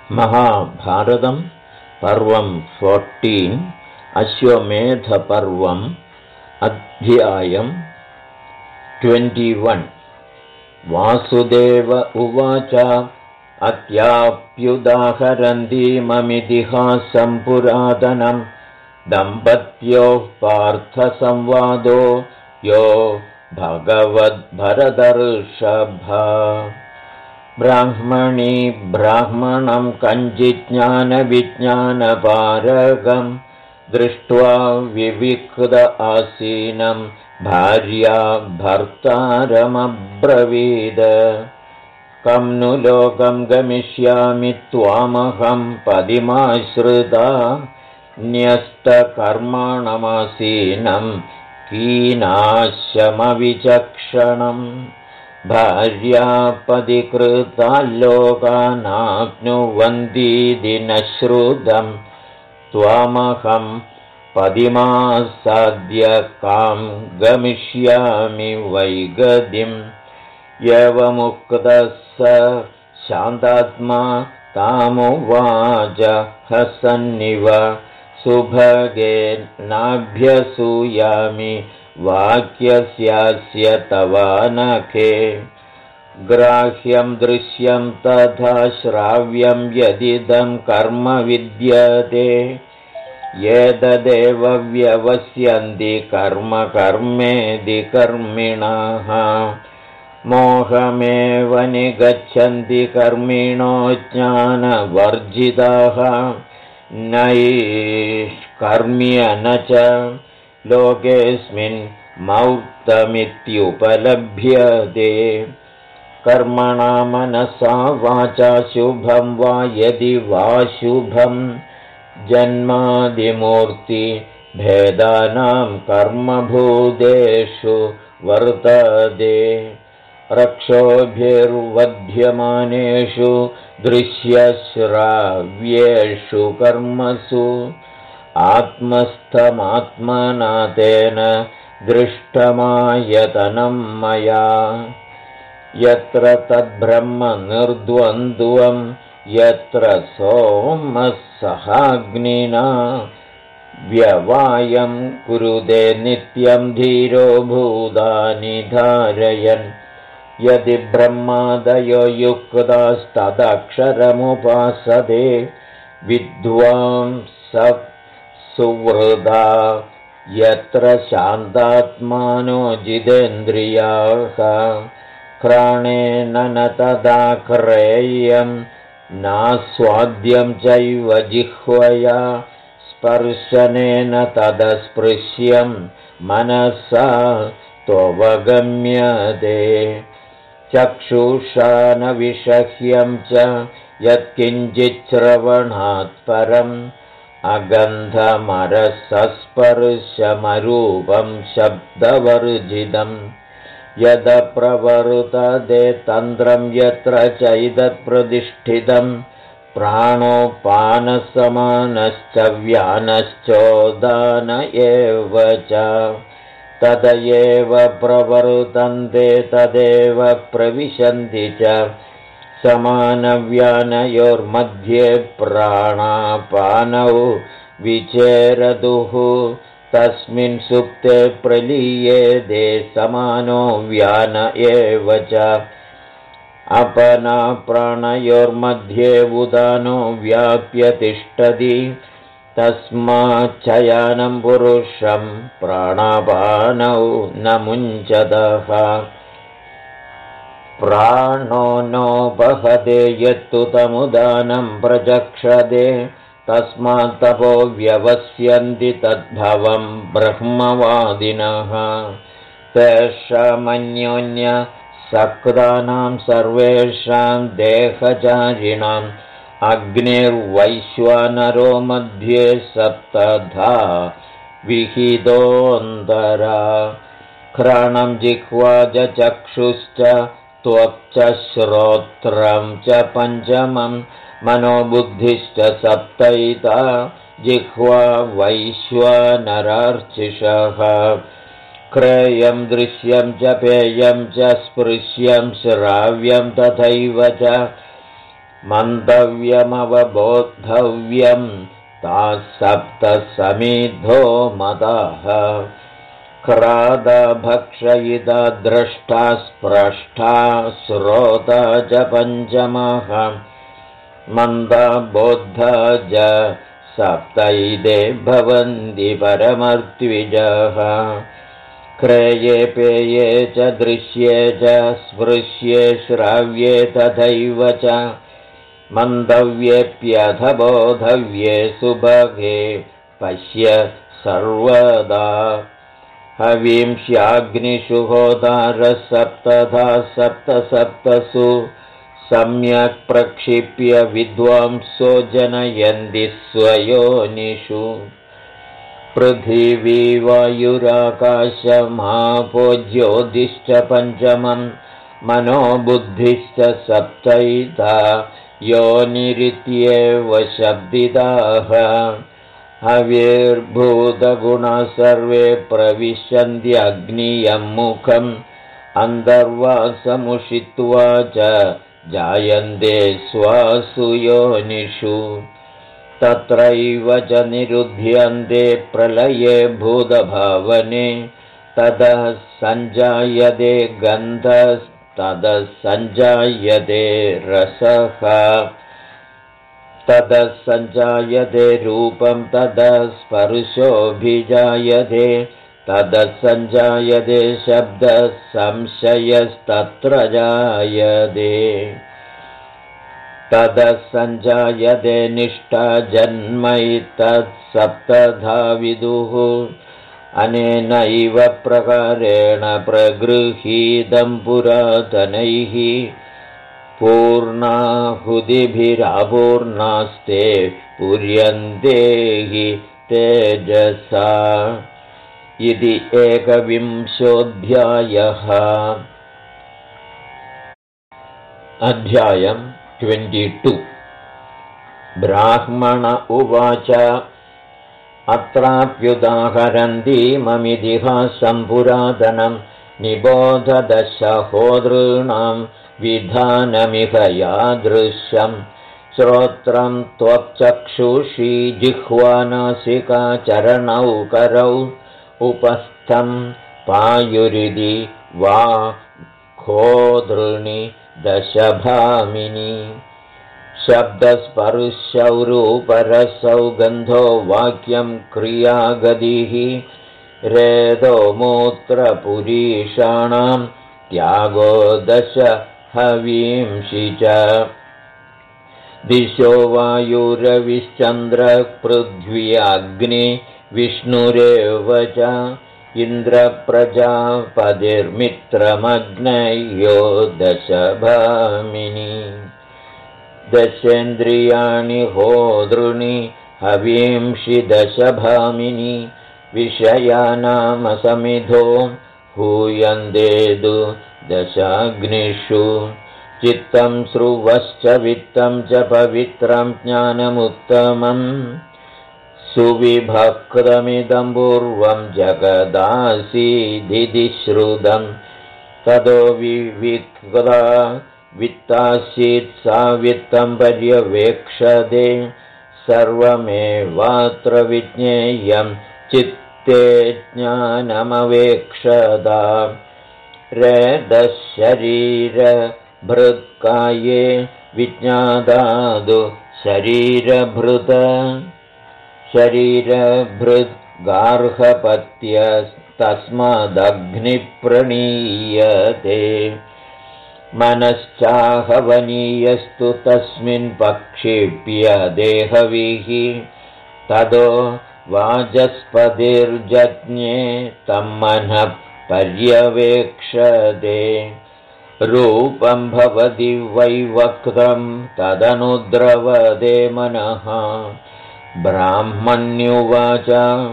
महाभारतं पर्वं 14 अश्वमेधपर्वम् अध्यायं 21 वासुदेव उवाच अत्याप्युदाहरन्तीममितिहासं पुरातनं दम्पत्योः पार्थसंवादो यो भगवद्भरतर्षभा ब्राह्मणी ब्राह्मणं कञ्चिज्ञानविज्ञानपारगं दृष्ट्वा विविक्त आसीनं भार्या भर्तारमब्रवीद कं नु लोकं गमिष्यामि त्वामहं पदिमाश्रिता न्यस्तकर्माणमासीनं कीनाशमविचक्षणम् भार्यापदिकृताल्लोकानाप्नुवन्तीति न श्रुतं त्वामहं पदिमासाद्य कां गमिष्यामि वैगदिम् एवमुक्तः स शान्तात्मा तामुवाच हसन्निव सुभगेनाभ्यसूयामि वाक्यस्यास्य तवानखे ग्राह्यं दृश्यं तथा श्राव्यं यदिदं कर्म विद्यते एतदेव व्यवस्यन्ति कर्म कर्मेदि कर्मिणः मोहमेव निगच्छन्ति कर्मिणो ज्ञानवर्जिताः नैष्कर्म्य न च लोकेऽस्मिन् मौक्तमित्युपलभ्यते कर्मणा मनसा वाचा शुभं वा यदि वा शुभं जन्मादिमूर्तिभेदानां कर्मभूतेषु वर्तते रक्षोभिर्वध्यमानेषु दृश्यश्राव्येषु कर्मसु आत्मस्थमात्मना तेन दृष्टमायतनं मया यत्र तद्ब्रह्म निर्द्वन्द्वं यत्र सोमः सहाग्निना व्यवायं कुरुते नित्यं धीरो भूतानि धारयन् यदि ब्रह्मादयो युक्तास्तदक्षरमुपासते विद्वांसः सुवृदा यत्र शान्तात्मानो जितेन्द्रियाः घ्राणेन न तदा क्रय्यं नास्वाद्यं चैव जिह्वया स्पर्शनेन तदस्पृश्यं मनसा त्ववगम्यते चक्षुषा न विषह्यं च यत्किञ्चिच्छ्रवणात् परम् अगन्धमरसस्पर्शमरूपं शब्दवर्जितम् यदप्रवर्तते तन्त्रं यत्र चैतत्प्रतिष्ठितं प्राणोपानसमानश्च व्यानश्चोदान एव च तद एव प्रवर्तन्ते तदेव प्रविशन्ति च समानव्यानयोर्मध्ये प्राणापानौ विचेरदुः तस्मिन् सुप्ते प्रलीयेते समानो व्यान एव च अपनाप्राणयोर्मध्ये उदानो व्याप्य तिष्ठति तस्माच्छयानं पुरुषं प्राणापानौ न मुञ्चतः प्राणो नोपहते यत्तु तमुदानं प्रचक्षते तस्मात् तपो व्यवस्यन्ति तद्भवं ब्रह्मवादिनः तेषामन्योन्यसक्तानां सर्वेषां देहचारिणाम् अग्निर्वैश्वानरो मध्ये सप्तधा विहितोऽन्तरा घ्राणं जिह्वा च चक्षुश्च त्वक् श्रोत्रं च पञ्चमं मनोबुद्धिश्च सप्तैता जिह्वा वैश्वानरार्चिषः क्रयं दृश्यं च पेयं च स्पृश्यं श्राव्यं तथैव च मन्तव्यमवबोद्धव्यं ताः सप्त समिद्धो मदाः क्रादा भक्षयिता द्रष्टा स्पृष्टा श्रोता च पञ्चमः मन्दा बोद्धा च सप्तैदे भवन्ति परमर्त्विजः क्रेये पेये च दृश्ये च स्पृश्ये श्राव्ये तथैव च मन्तव्येऽप्यथ बोधव्ये सुभगे पश्य सर्वदा हवींस्याग्निषु होतारः सप्तधा सप्तसु सम्यक् प्रक्षिप्य विद्वांसो जनयन्ति स्वयोनिषु पृथिवी वायुराकाशमापो ज्योतिश्च पञ्चमं मनोबुद्धिश्च सप्तैता योनिरित्येव शब्दिताः हविर्भूतगुणाः सर्वे प्रविशन्त्यग्नियं मुखम् अन्तर्वासमुषित्वा च जायन्ते स्वासु योनिषु तत्रैव च निरुध्यन्ते प्रलये भूतभावने ततः सञ्जायते गन्धस्ततः सञ्जायते रसः ततः सञ्जायते रूपं ततः स्पर्शोऽभिजायते ततः सञ्जायते शब्दः संशयस्तत्र जायते ततः सञ्जायते निष्ठा जन्मैतत्सप्तधा विदुः अनेनैव प्रकारेण प्रगृहीतं पुरातनैः पूर्णाहुतिभिरापूर्णास्ते पूर्यन्ते हि तेजसा इति 21. अध्यायम् 22 ब्राह्मण उवाच अत्राप्युदाहरन्तीममितिहासं पुरातनं निबोधदशहोदॄणां विधानमिह यादृशं श्रोत्रं त्वक्चक्षुषी जिह्वानासिका चरणौ करौ उपस्थं पायुरिति वा खोदृणि दशभामिनी शब्दस्पर्शौ रूपरसौ गन्धो वाक्यं क्रियागतिः रेदो मूत्रपुरीषाणां त्यागो दश हवींषि च दिशो वायुरविश्चन्द्रः पृथ्वी विष्णुरेव च इन्द्रप्रजापतिर्मित्रमग्नयो दशभामिनी दशेन्द्रियाणि होदृणि हवींषि दशभामिनी विषयानामसमिधो हूयन्तेदु दशाग्निषु चित्तं श्रुवश्च वित्तं च पवित्रं ज्ञानमुत्तमम् सुविभक्तमिदं पूर्वं जगदासीदिति श्रुतं ततो विविक्ता वित्तासीत् सा वित्तं पर्यवेक्षते सर्वमेवात्र विज्ञेयं चित्ते ज्ञानमवेक्षता रेदशरीरभृत्काये विज्ञादादु शरीरभृत शरीरभृद्गार्हपत्यस्तस्मादग्निप्रणीयते मनश्चाहवनीयस्तु तस्मिन् पक्षिप्य देहविः ततो वाचस्पतिर्जज्ञे तं मनः पर्यवेक्षते रूपं भवति वैवक्त्रं तदनुद्रवदे मनः ब्राह्मण्युवाच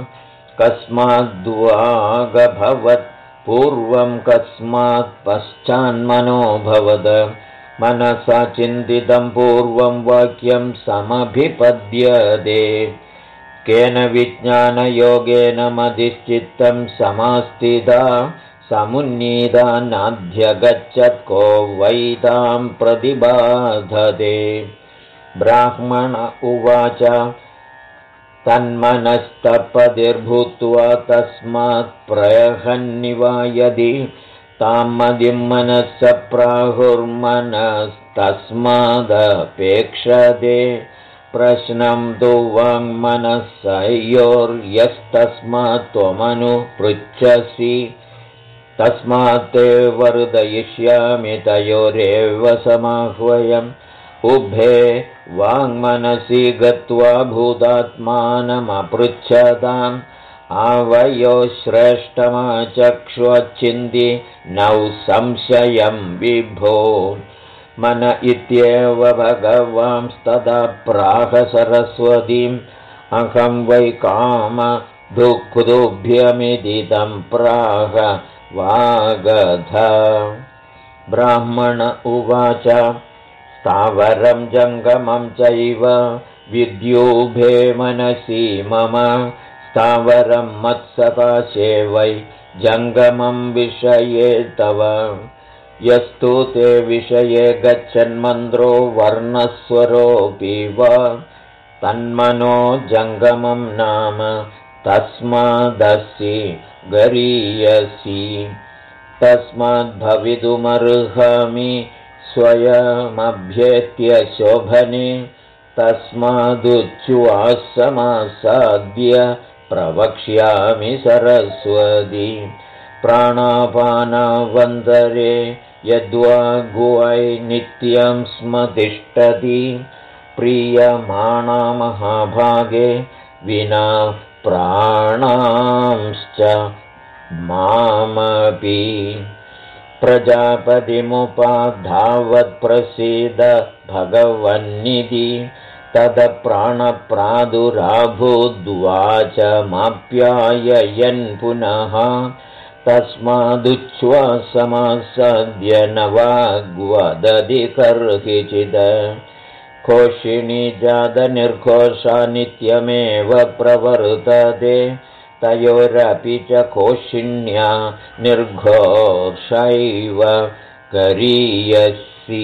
कस्माद्वागभवत् पूर्वं कस्मात् पश्चान्मनोभवद मनसा चिन्तितं पूर्वं वाक्यं समभिपद्यते केन विज्ञानयोगेन मदिश्चित्तं समास्थिता समुन्नीता नाध्यगच्छत् को वै तां प्रतिबाधते ब्राह्मण उवाच तन्मनस्तपतिर्भूत्वा तस्मात् प्रयहन्निवायदि तां मदिं मनः प्राहुर्मनस्तस्मादपेक्षते प्रश्नं तु वाङ्मनस्सयोर्यस्तस्मात् त्वमनुपृच्छसि तस्मात् ते वर्धयिष्यामि तयोरेव समाह्वयम् उभे वाङ्मनसि गत्वा भूतात्मानमपृच्छताम् आवयो श्रेष्ठमाचक्ष्वच्छिन्ति नौ संशयं विभो मन इत्येव भगवांस्तदा प्राह सरस्वतीम् अहं वै कामदुःखदुभ्यमिदिदं प्राह वागध ब्राह्मण उवाच स्थावरं जङ्गमं चैव विद्युभे मनसि मम स्थावरं मत्सकाशे वै जङ्गमं विषये तव यस्तु ते विषये गच्छन्मन्द्रो वर्णस्वरोऽपि वा तन्मनो जङ्गमं नाम तस्मादसि गरीयसि तस्माद्भवितुमर्हमि स्वयमभ्येत्य शोभने तस्मादुच्ഛ्वासमासाद्य प्रवक्ष्यामि सरस्वती प्राणापानावन्तरे यद्वा गुवै नित्यं स्म तिष्ठति प्रीयमाणा महाभागे विना प्राणांश्च मामपि प्रजापतिमुपाधावत्प्रसीद भगवन्निधि तदप्राणप्रादुराभूद्वाचमाप्याययन् पुनः तस्मादुच्छ्वासमासाद्य न वाग्वदति कर्हिचित् कोशिणी जातनिर्घोषा नित्यमेव प्रवर्तते तयोरपि च कोशिण्या निर्घोषैव गरीयसी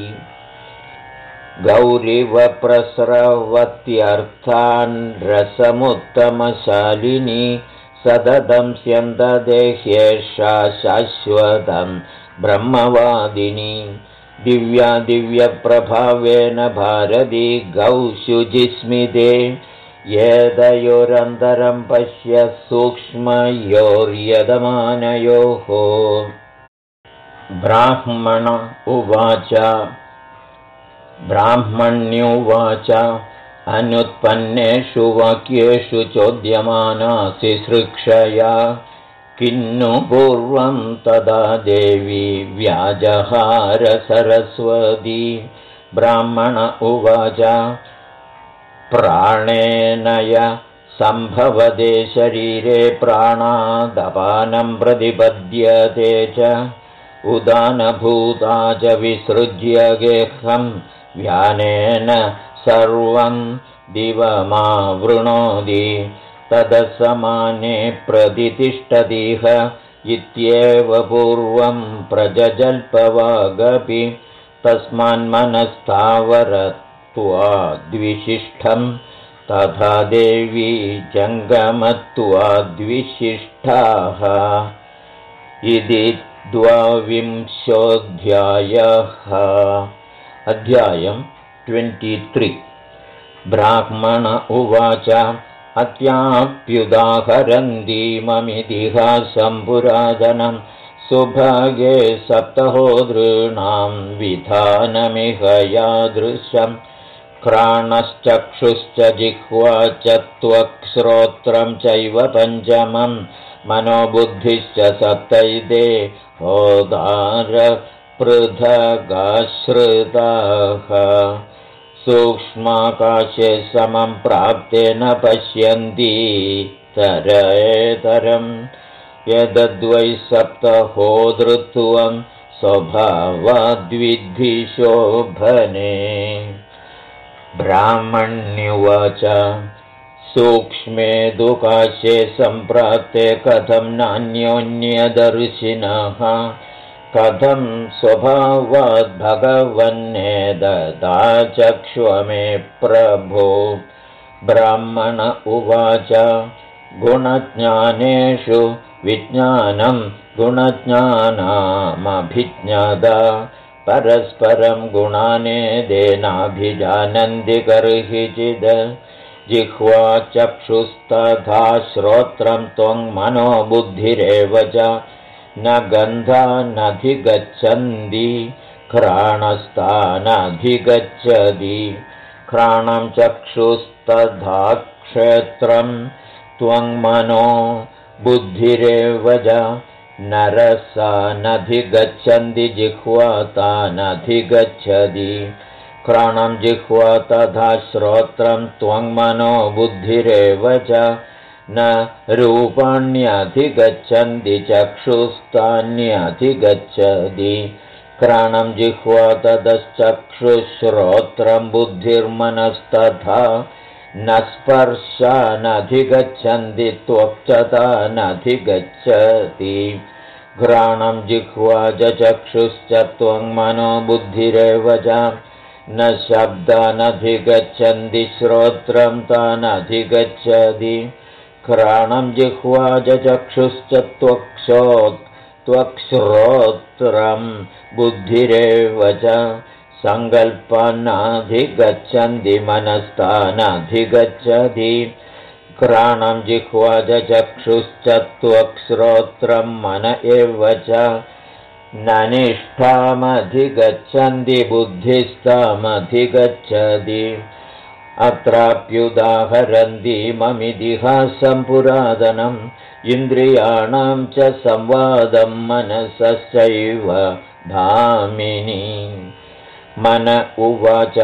गौरिवप्रस्रवत्यर्थान् रसमुत्तमशालिनी सततं स्यन्ददेह्येषा शाश्वतं ब्रह्मवादिनी दिव्या दिव्यप्रभावेन भारती गौशुजिस्मिते येदयोरन्तरं पश्य सूक्ष्मयोर्यदमानयोः ब्राह्मण उवाच ब्राह्मण्युवाच अनुत्पन्नेषु वाक्येषु चोद्यमानासि सृक्षया किन्नु पूर्वं तदा देवी व्याजहार सरस्वती ब्राह्मण उवाच प्राणेनय सम्भवते शरीरे प्राणादपानं प्रतिपद्यते च उदानभूता च विसृज्य गेहं व्यानेन सर्वं दिवमावृणोति तदसमाने प्रतितिष्ठतिह इत्येव पूर्वं प्रजजल्पवागपि तस्मान्मनस्तावरत्वाद्विशिष्टं तथा देवी जङ्गमत्वाद्विशिष्टाः इति 12 अध्यायं 23 ब्राह्मण उवाच अत्याप्युदाहरन्तीममितिहासं पुरातनं सुभगे सप्तहोदॄणां विधानमिह यादृशं घ्राणश्चक्षुश्च जिह्वा च त्वक् श्रोत्रं चैव पञ्चमं मनोबुद्धिश्च सप्तैते होदार पृथगाश्रिताः सूक्ष्माकाशे समं प्राप्ते न पश्यन्ति तरेतरं यदद्वै सप्तहोदृत्वं स्वभावाद्विद्धि शोभने ब्राह्मण्युवाच सूक्ष्मे दुकाशे सम्प्राप्ते कथं नान्योन्यदर्शिनः कथं स्वभावाद्भगवन्नेददा चक्ष्वमे प्रभो। ब्राह्मण उवाच गुणज्ञानेषु विज्ञानं गुणज्ञानामभिज्ञादा परस्परं गुणानेदेनाभिजानन्ति कर्हिचिद्। जिह्वा चक्षुस्तथा श्रोत्रं त्वं मनो बुद्धिरेव च न गन्धानधिगच्छन्ति घ्राणस्थानधिगच्छति। घ्राणं चक्षुस्तथा क्षेत्रं त्वं मनो बुद्धिरेव च न रसानधिगच्छन्ति जिह्वा तानधिगच्छति। घ्राणं जिह्वा तथा श्रोत्रं त्वं मनो बुद्धिरेव च न रूपाण्यधिगच्छन्ति चक्षुस्तान्यधिगच्छति। घ्राणं जिह्वा ततश्चक्षुश्रोत्रं बुद्धिर्मनस्तथा न स्पर्शानधिगच्छन्ति त्वक्चतानधिगच्छति। घ्राणं जिह्वा च चक्षुश्च त्वं मनो बुद्धिरेव च न शब्दानधिगच्छन्ति श्रोत्रं तानधिगच्छति। घ्राणं जिह्वा च चक्षुश्च त्वक्श्रोत्रं बुद्धिरेव च सङ्कल्पानाधिगच्छन्ति मनस्तानधिगच्छति। घ्राणं जिह्वा च चक्षुश्च त्वक्श्रोत्रं मन एव च न निष्ठामधिगच्छन्ति बुद्धिस्तामधिगच्छति। अत्राप्युदाहरन्ति ममितिहासं पुरातनम् इन्द्रियाणां च संवादं मनसश्चैव भामिनी। मन उवाच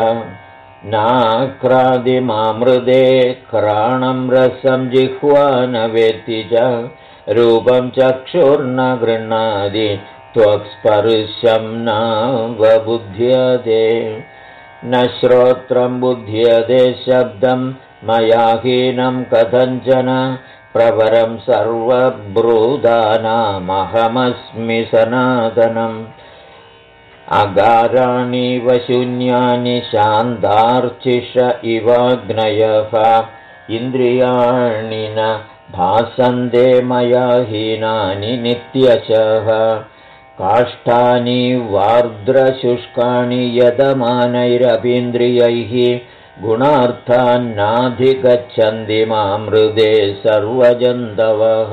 नाक्रादिमामृदे घ्राणं रसं जिह्वा न वेत्ति च रूपं चक्षुर्न गृह्णाति त्वक्स्पर्शं नावबुध्यते। न श्रोत्रं बुध्यते शब्दं मया हीनं कथञ्चन प्रवरं सर्वभूतानामहमस्मि सनातनम्। अगाराणि वशून्यानि शान्तार्चिष इवाग्नयः इन्द्रियाणि न भासन्ते मया हीनानि नित्यशः। काष्ठानि वार्द्रशुष्काणि यदमानैरपीन्द्रियैः गुणार्थान्नाधिगच्छन्ति मामृदे सर्वजन्तवः।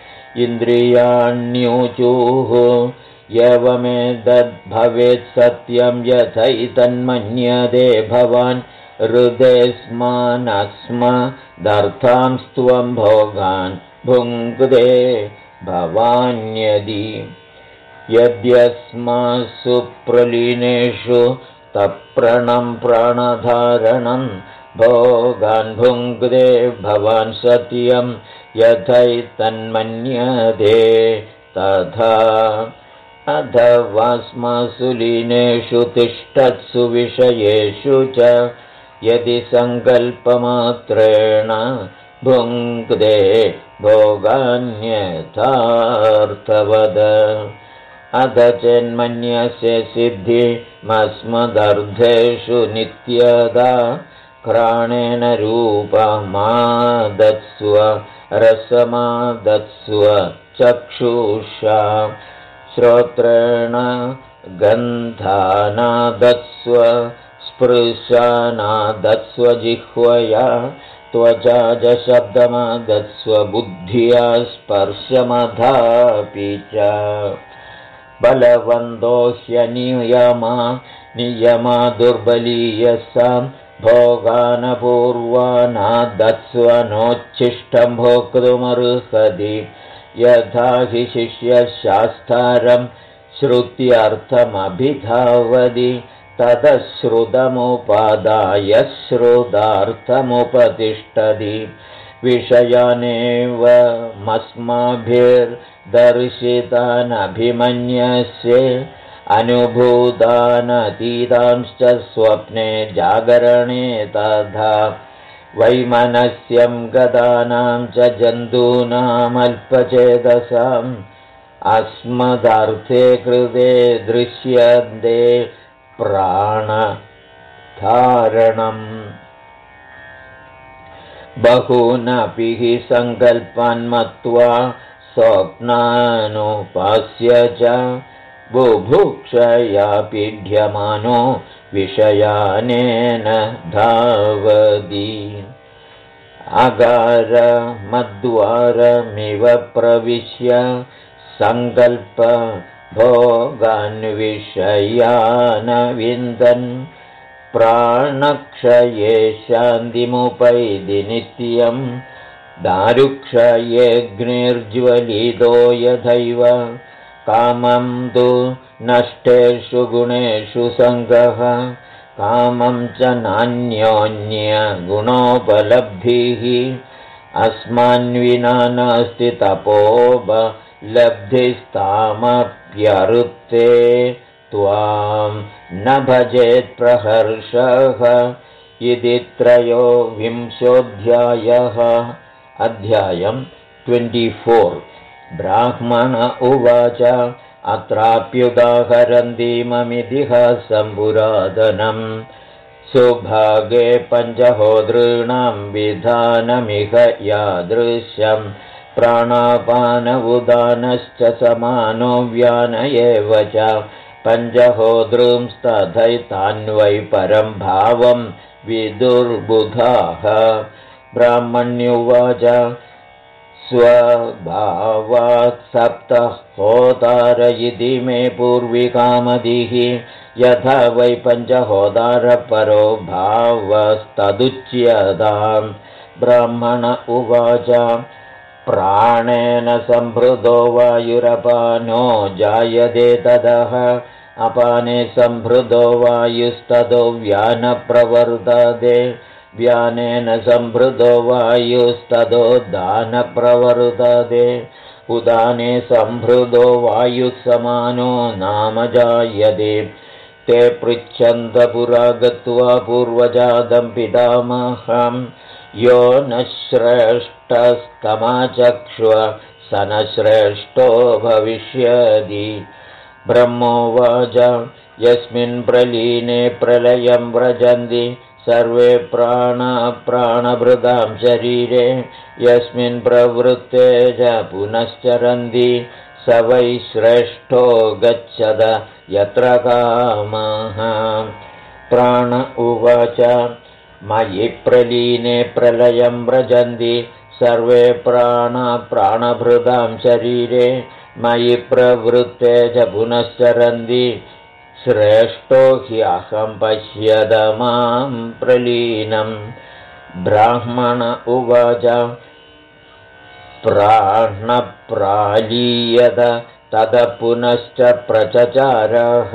इन्द्रियाण्यूचुः एवमेतद्भवेत् सत्यं यथैतन्मन्यते भवान् हृदेस्मानस्मदर्थांस्त्वं भोगान् भुङ्क्ते भवान्यदि। यद्यस्मासु प्रलीनेषु तप्रणं प्राणधारणं भोगान् भुङ्क्ते भवान् सत्यं यथैतन्मन्यते तथा। अथवास्मासु लीनेषु तिष्ठत्सु विषयेषु च यदि सङ्कल्पमात्रेण भुङ्क्ते भोगान्यथार्थवद। अथ चेन्मन्यस्य सिद्धिमस्मदर्थेषु नित्यदा घ्राणेन रूपमादत्स्व रसमादत्स्व चक्षुषा श्रोत्रेण गन्धानादत्स्व स्पृशानादत्स्व जिह्वया त्वचा च शब्दमादत्स्व बुद्ध्या स्पर्शमधापि च। बलवन्तो ह्यनियमा दुर्बलीयसां भोगानपूर्वानादत्स्व नोच्छिष्टं भोक्तुमर्हति। यथा हि शिष्यशास्त्रं श्रुत्यर्थमभिधावति ततः श्रुतमुपादाय श्रुतार्थमुपतिष्ठति। विषयानेव मस्माभिर्दर्शितानभिमन्यस्य अनुभूतानतीतांश्च स्वप्ने जागरणे तथा। वैमनस्यं गतानां च जन्तूनामल्पचेतसां अस्मदर्थे कृते दृश्यन्ते प्राणधारणम् बहूनपि हि सङ्कल्पान् मत्वा स्वप्नानुपास्य च बुभुक्षया पीड्यमानो विषयानेन धावति अगारमद्वारमिव प्रविश्य सङ्कल्पभोगान्विषयान् विन्दन् प्राणक्षये शान्तिमुपैति नित्यं दारुक्षयेऽग्निर्ज्वलितो यथैव कामं तु नष्टेषु गुणेषु सङ्गः कामं च नान्योन्यगुणोपलब्धिः अस्मान्विना नास्ति तपोपलब्धिस्तामप्यरुत्ते त्वां न भजेत्प्रहर्षः इति 23 अध्यायम् 24 ब्राह्मण उवाच अत्राप्युदाहरन्तीममितिहासं पुरातनम् सुभागे पञ्चहोतॄणां विधानमिह यादृशं प्राणापानउदानश्च समानो व्यान एव च पञ्चहोतॄंस्तथैतान्वै परं भावं विदुर्बुधाः ब्राह्मण्युवाच स्वभावात् सप्तहोतार इति मे पूर्विकामदिः यथा वै पञ्चहोतारपरो भावस्तदुच्यताम् ब्राह्मण उवाच प्राणेन संभृतो वायुरपानो जायते ततः अपाने संभृतो वायुस्ततो व्यानप्रवर्तते व्यानेन संभृतो वायुस्ततो दानप्रवर्तते उदाने संभृतो वायुः समानो नाम जायते ते पृच्छन्तपुरा गत्वा पूर्वजातं पितामहम् यो न श्रेष्ठस्तमाचक्ष्व स न श्रेष्ठो भविष्यति ब्रह्मोवाच यस्मिन् प्रलीने प्रलयं व्रजन्ति सर्वे प्राणभृतां शरीरे यस्मिन् प्रवृत्ते च पुनश्चरन्ति स वै श्रेष्ठो गच्छत यत्र कामः प्राण उवाच मयि प्रलीने प्रलयं व्रजन्ति सर्वे प्राणभृतां शरीरे मयि प्रवृत्ते च पुनश्चरन्ति श्रेष्ठो ह्यहं पश्यद मां प्रलीनं ब्राह्मण उवाच प्राणप्रालीयत ततः पुनश्च प्रचचारः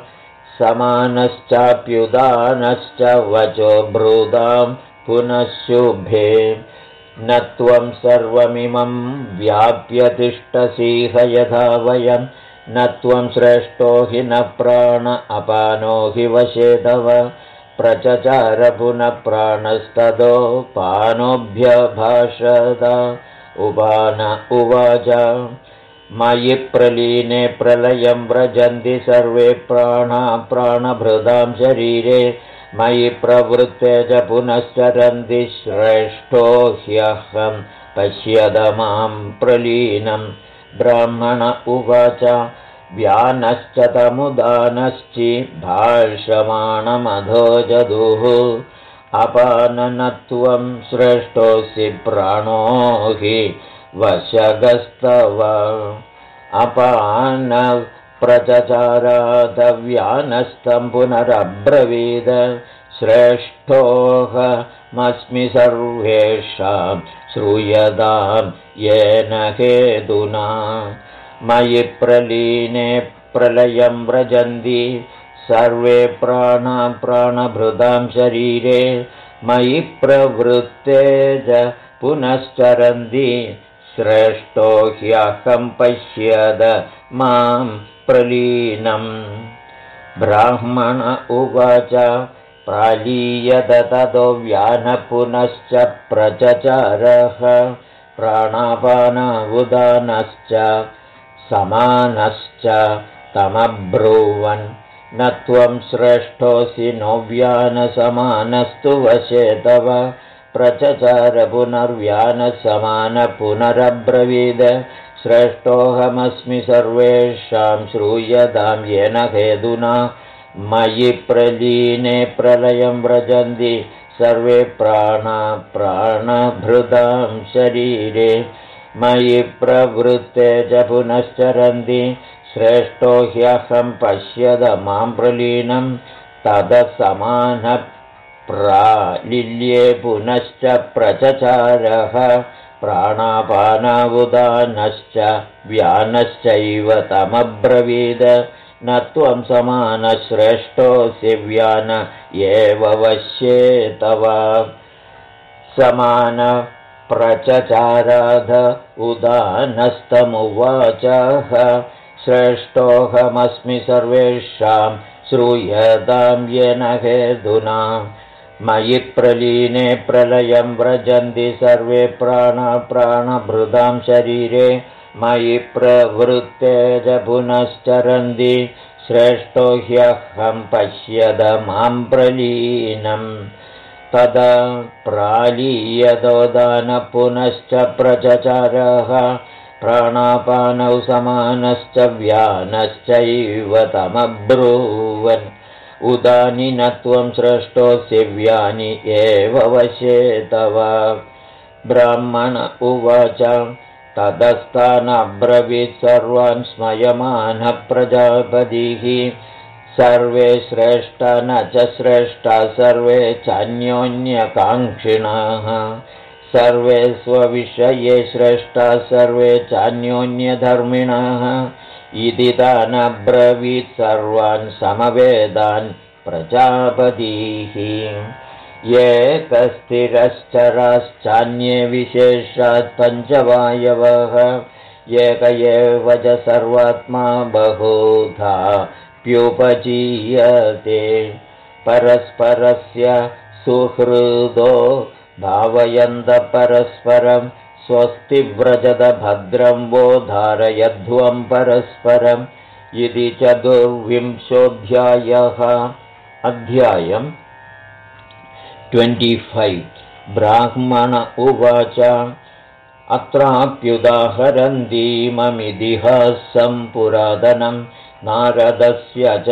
समानश्चाप्युदानश्च वचो ब्रूदां पुनः शुभे न त्वं सर्वमिमं व्याप्य तिष्ठसीह यथा वयं न त्वं श्रेष्ठो हि न प्राण अपानो हि वशे तव प्रचचार पुनः प्राणस्ततो पानोऽभ्यभाषत उपान उवाच मयि प्रलीने प्रलयं व्रजन्ति सर्वे प्राणभृतां शरीरे मयि प्रवृत्ते च पुनश्चरन्ति श्रेष्ठो ह्यहं पश्यद मां प्रलीनं ब्राह्मण उवाच व्यानश्च तमुदानश्चि भाषमाणमधो जदुः अपाननत्वं श्रेष्ठोऽसि प्राणो हि वशगस्तव अपान प्रचचारादव्यानस्तं पुनरब्रवीद श्रेष्ठोऽहमस्मि सर्वेषां श्रूयतां येन हेतुना मयि प्रलीने प्रलयं व्रजन्ति सर्वे प्राणभृतां शरीरे मयि प्रवृत्ते च पुनश्चरन्ति श्रेष्ठो ह्यहं पश्यद मां प्रलीनं ब्राह्मण उवाच प्रालीयत ततो व्यानः पुनश्च प्रचचारः प्राणापानउदानश्च समानश्च तमब्रूवन् न त्वं श्रेष्ठोऽसि नोव्यानसमानस्तु वशे तव प्रचचार पुनर्व्यानसमान पुनरब्रवीद श्रेष्ठोऽहमस्मि सर्वेषां श्रूयतां येन हेतुना मयि प्रलीने प्रलयं व्रजन्ति सर्वे प्राणा प्राणभृतां शरीरे मयि प्रवृत्ते च पुनश्चरन्ति श्रेष्ठो ह्यहं पश्यद मां प्रलीनं तदसमानप्रालिल्ये पुनश्च प्रचचारः प्राणापानावुदानश्च व्यानश्चैव तमब्रवीद न त्वं समानश्रेष्ठोऽसि व्यान एव वश्ये तव समान प्रचचाराध उदानस्तमुवाचः श्रेष्ठोऽहमस्मि सर्वेषां श्रूयतां येन हेतुना मयि प्रलीने प्रलयं व्रजन्ति सर्वे प्राणा प्राणभृतां शरीरे मयि प्रवृत्ते च पुनश्चरन्ति श्रेष्ठो ह्यहं पश्यद मां प्रलीनम् तदा प्रालीयदोदान पुनश्च प्रचचारः प्राणापानौ समानश्च व्यानश्चैव तमब्रूवन् उदानि न त्वं श्रेष्ठोऽसि व्यानि एव वशे तव ब्राह्मण उवाच ततस्तानब्रवीत् सर्वान् स्मयमानः प्रजापतिः सर्वे श्रेष्ठा न च श्रेष्ठा सर्वे चान्योन्यकाङ्क्षिणाः सर्वे स्वविषये श्रेष्ठा सर्वे चान्योन्यधर्मिणः इति तानब्रवीत् सर्वान् समवेदान् प्रजापतिः एकस्थिरश्चराश्चान्ये विशेषात् पञ्चवायवः एक एव च सर्वात्मा बहुधा प्युपजीयते परस्परस्य सुहृदो भावयन्त परस्परं स्वस्ति व्रजत भद्रं वो धारयध्वं परस्परम् इति चतुर्विंशोऽध्यायः अध्यायम् 25 ब्राह्मण उवाच अत्राप्युदाहरन्तीममितिहासं पुरातनं नारदस्य च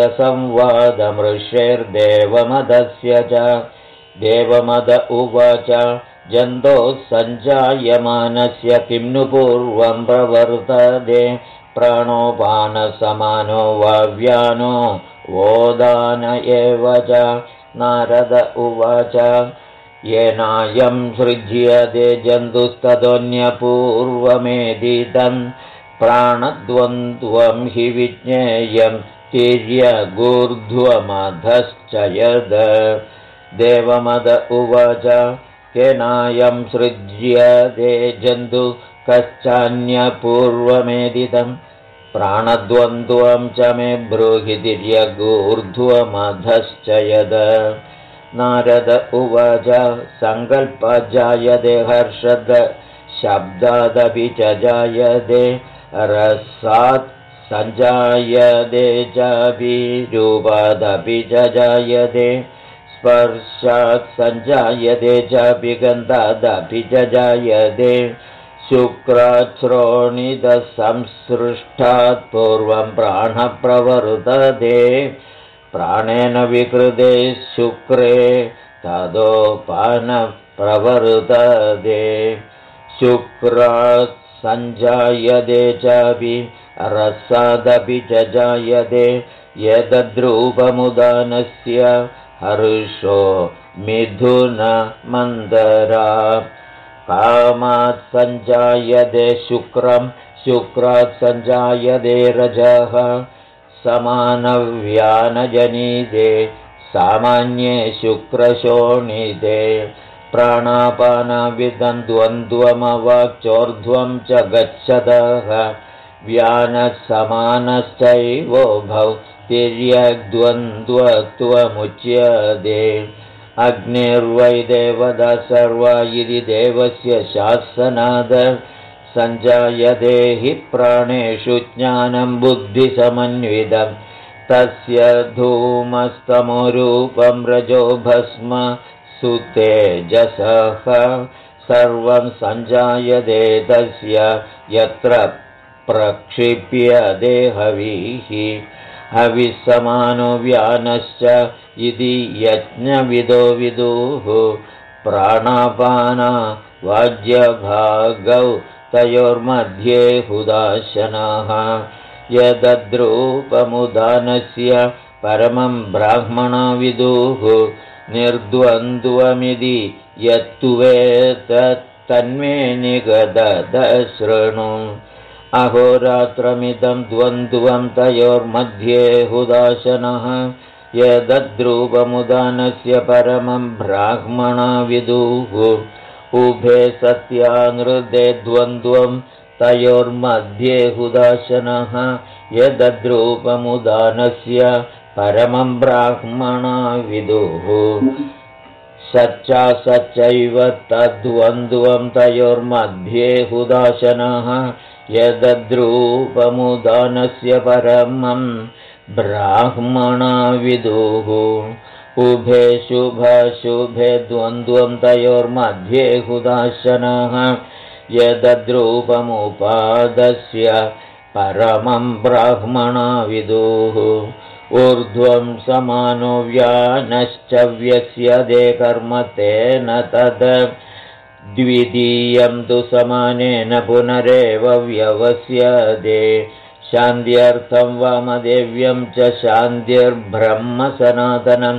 संवादमृषेर्देवमदस्य च देवमद उवाच जन्तोः सञ्जायमानस्य किं नु पूर्वं प्रवर्तते प्राणोपानसमानो वा व्यानो वोदान एव च नारद उवाच येनायं सृज्यते जन्तुस्तदोऽन्यपूर्वमेदितं प्राणद्वन्द्वं हि विज्ञेयं तिर्यगूर्ध्वमधश्च यद् देवमद उवाच केनायं सृज्यते जन्तु कश्चान्यपूर्वमेदितं प्राणद्वन्द्वं च मे ब्रूहि तिर्यगूर्ध्वमधश्च यद् नारद उवाच सङ्कल्पजायते हर्षद शब्दादपि च जायते रसात् सञ्जायते चापि रूपादपि च जायते स्पर्शात् सञ्जायते चापि गन्धादपि च जायते शुक्रात् श्रोणितः संसृष्टात् पूर्वं प्राणः प्रवर्तते प्राणेन विकृते शुक्रे तदोपानः प्रवर्तते शुक्रात् सञ्जायते चापि रसादपि च जायते यदद्रूपमुदानस्य हर्षो मिथुनमन्दरा कामात् सञ्जायते शुक्रं शुक्रात् सञ्जायते रजः समानव्यानजनीते सामान्ये शुक्रशोणिते प्राणापानाविदं द्वन्द्वमवाक्चोर्ध्वं च गच्छतः व्यानसमानश्चैवोभौ तिर्यग्द्वन्द्वत्वमुच्यते अग्निर्वै देवता सर्वा इति देवस्य शासनाद सञ्जायते हि प्राणेषु ज्ञानं बुद्धिसमन्वितं तस्य धूमस्तमोरूपं रजो भस्म सुतेजसः सर्वं सञ्जायते तस्य यत्र प्रक्षिप्यते हविः हविस्समानो व्यानश्च इति यज्ञविदो विदुः प्राणापाना वाज्यभागौ तयोर्मध्ये हुदाशनाः यदद्रूपमुदानस्य परमं ब्राह्मणा विदुः निर्द्वन्द्वमिति यत्तुवेतन्मे निगदशृणु अहोरात्रमिदं द्वन्द्वं तयोर्मध्ये हुदाशनः यदद्रूपमुदानस्य परमं ब्राह्मणा विदुः उभे सत्यानृदे द्वन्द्वं तयोर्मध्ये हुदाशनः यदद्रूपमुदानस्य परमं ब्राह्मणा विदुः सच्चासच्चैव तद्वन्द्वं तयोर्मध्ये हुदाशनः यदद्रूपमुदानस्य परमं ब्राह्मणा विदुः उभे शुभाशुभे द्वन्द्वं तयोर्मध्ये हुदाशनः यदद्रूपमुपादस्य परमं ब्राह्मणा विदुः ऊर्ध्वं समानो व्यानश्च व्यस्यते कर्म तेन तद् द्वितीयं तु समानेन पुनरेव व्यवस्यते शान्त्यर्थं वामदेव्यं च शान्तिर्ब्रह्म सनातनं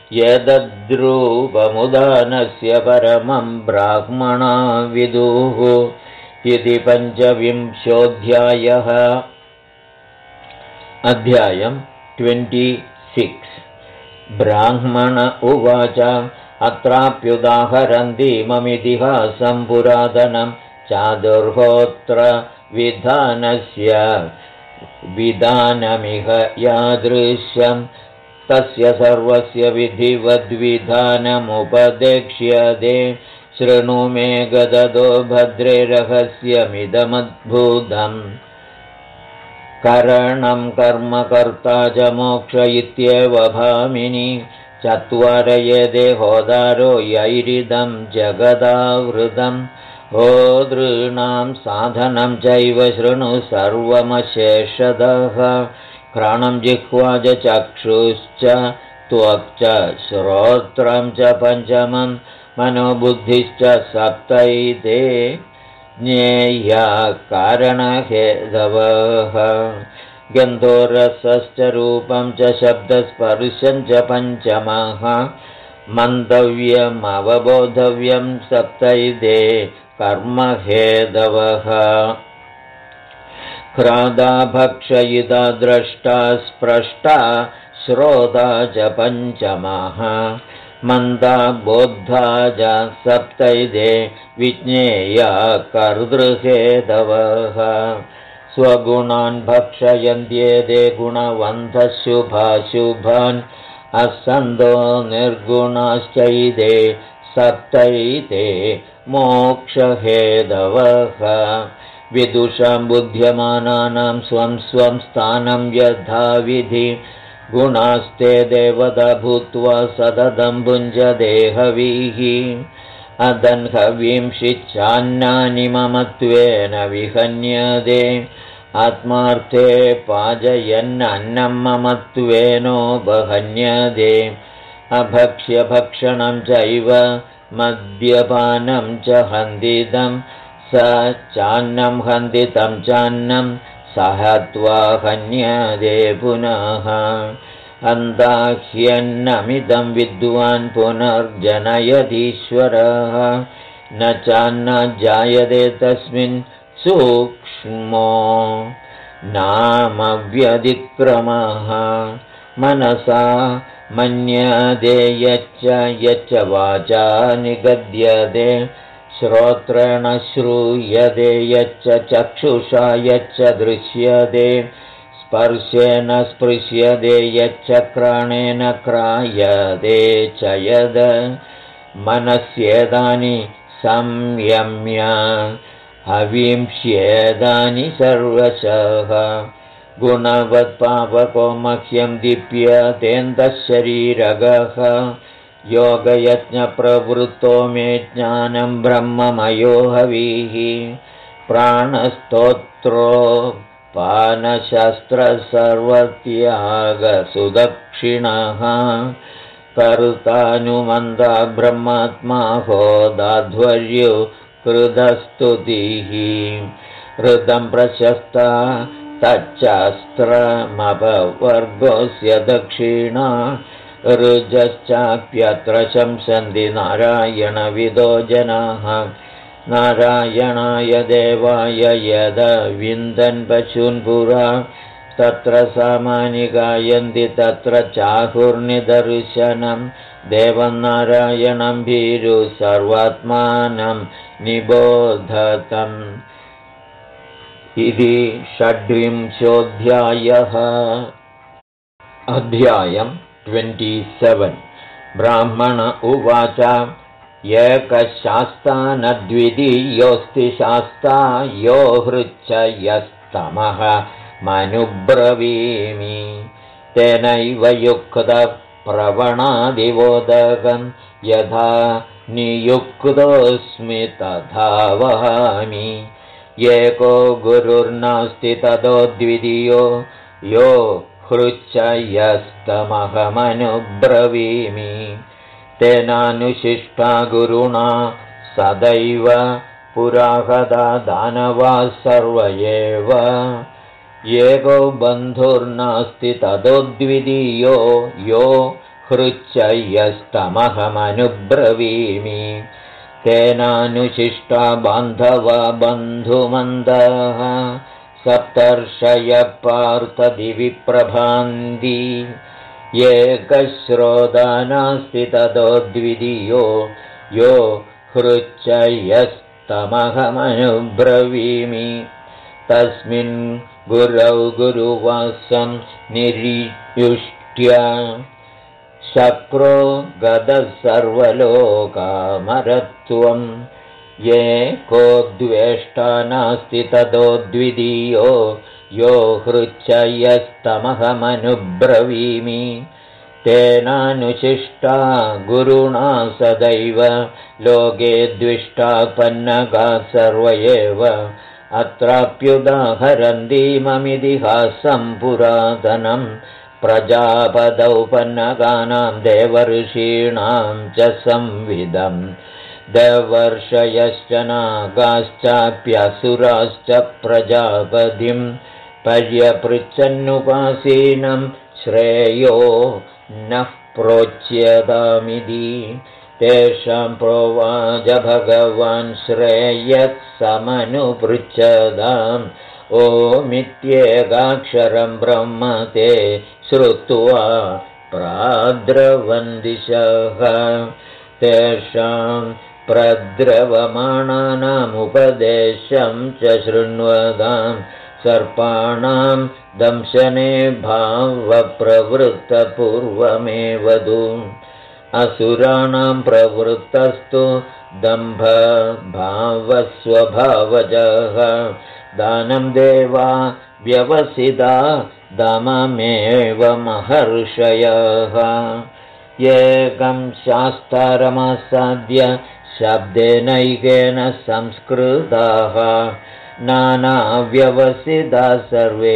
यदद्रूपमुदानस्य परमं ब्राह्मणा विदुः इति 25. अध्यायं 26 ब्राह्मण उवाच अत्राप्युदाहरन्तीममितिहासं पुरातनं चातुर्होत्र विधानस्य विधानमिह यादृश्यं तस्य सर्वस्य विधिवद्विधानमुपदेक्ष्यते शृणु मे गददो भद्रे रहस्यमिदमद्भुतम् करणं कर्मकर्ता च मोक्ष इत्येव भामिनि चत्वारयेदे होदारो यैरिदं जगदावृतम् होदॄणां साधनं चैव शृणु सर्वमशेषतः घ्राणं जिह्वा च चक्षुश्च त्वक् च श्रोत्रं च पञ्चमं मनोबुद्धिश्च सप्तैते ज्ञेया कारणहेतवः गन्धोरसश्च रूपं च शब्दस्पर्शं च पञ्चमः मन्तव्यमवबोधव्यं सप्तैते कर्महेतवः ह्रादा भक्षयिता द्रष्टा स्प्रष्टा श्रोता च पञ्चमः मन्दा बोद्धा च सप्तैते विज्ञेया कर्तृहेतवः स्वगुणान् भक्षयन्त्येते गुणवन्तः शुभाशुभान् असन्दो निर्गुणाश्चैते सप्तैते मोक्षहेतवः विदुषां बुद्ध्यमानानां स्वं स्वं स्थानं यथाविधि गुणास्ते देवता भूत्वा सततं भुञ्जदेहवीः अदन्हवींषिच्चान्नानि ममत्वेन विहन्यते आत्मार्थे पाजयन्नन्नं ममत्वेनोपहन्यते अभक्ष्यभक्षणं चैव मद्यपानं च हन्दितं स चान्नं हन्दितं चान्नं सहत्वा हन्यते पुनः अन्दाह्यन्नमिदं विद्वान् पुनर्जनयतीश्वरः न चान्न जायते तस्मिन् सूक्ष्मो नामव्यतिक्रमः मनसा मन्यते यच्च वाचा निगद्यते श्रोत्रेण श्रूयते यच्च चक्षुषा यच्च दृश्यते स्पर्शेन स्पृश्यते यच्च घ्राणेन घ्रायते च यद् मनस्येतानि संयम्य हविंस्येदानि सर्वशः गुणवत्पावको मह्यं दीप्यतेन्दशरीरगः योगयज्ञप्रवृत्तो मे ज्ञानं ब्रह्ममयो हविः प्राणस्तोत्रोपानशस्त्रसर्वत्यागसुदक्षिणः कर्तानुमन्दा ब्रह्मात्मा होदाध्वर्यो कृतस्तुतिः हृदं प्रशस्ता तच्चास्त्रमपवर्गोऽस्य दक्षिणा ऋजश्चाप्यत्र शंसन्ति नारायणविदो जनाः नारायणाय देवाय यद विन्दन् पशून् पुरा तत्र सामानि गायन्ति तत्र चाहुर्निदर्शनं देवं नारायणं भीरु सर्वात्मानं निबोधतम् इति 26 अध्यायम् 27 ब्राह्मण उवाच एकशास्ता न द्वितीयोऽस्ति शास्ता यो हृच्छयस्तमः मनुब्रवीमि तेनैव युक्तप्रवणादिवोदकं यथा नियुक्तोऽस्मि तथा वहामि एको गुरुर्नास्ति ततो द्वितीयो यो हृच्छयस्तमहमनुब्रवीमि तेनानुशिष्टा गुरुणा सदैव पुराहदा दानवाः सर्व एव एको बन्धुर्नास्ति ततो द्वितीयो यो हृच्छयस्तमहमनुब्रवीमि तेनानुशिष्टा बान्धवा बन्धुमन्दः सप्तर्षयः पार्थदिवि प्रभान्ति एकश्रोता नास्ति ततो द्वितीयो यो हृच्छयस्तमहमनुब्रवीमि तस्मिन् गुरौ गुरुवासं निरीयुष्ट्य शक्रो गदः सर्वलोकामरत्वं एको द्वेष्टा नास्ति ततो द्वितीयो यो हृच्छयस्तमहमनुब्रवीमि तेनानुशिष्टा गुरुणा सदैव लोके द्विष्टापन्नगा सर्व एव अत्राप्युदाहरन्तीममितिहासं पुरातनं प्रजापदौ पन्नगानां देवर्षीणां च संविदम् देवर्षयश्च नागाश्चाप्यसुराश्च प्रजापतिं पर्यपृच्छन्नुपासीनं श्रेयो नः प्रोच्यतामिति तेषां प्रोवाच भगवान् श्रेयस्समनुपृच्छताम् ओमित्येकाक्षरं ब्रह्म ते श्रुत्वा प्राद्रवन्दिशः तेषां प्रद्रवमाणानामुपदेशं च शृण्वतां सर्पाणां दंशने भावप्रवृत्तपूर्वमेव तु असुराणां प्रवृत्तस्तु दम्भभावस्वभावजः दानं देवा व्यवसिता दममेव महर्षयः एकं शास्त्रमसाद्य शब्देनैकेन संस्कृताः नानाव्यवसिता सर्वे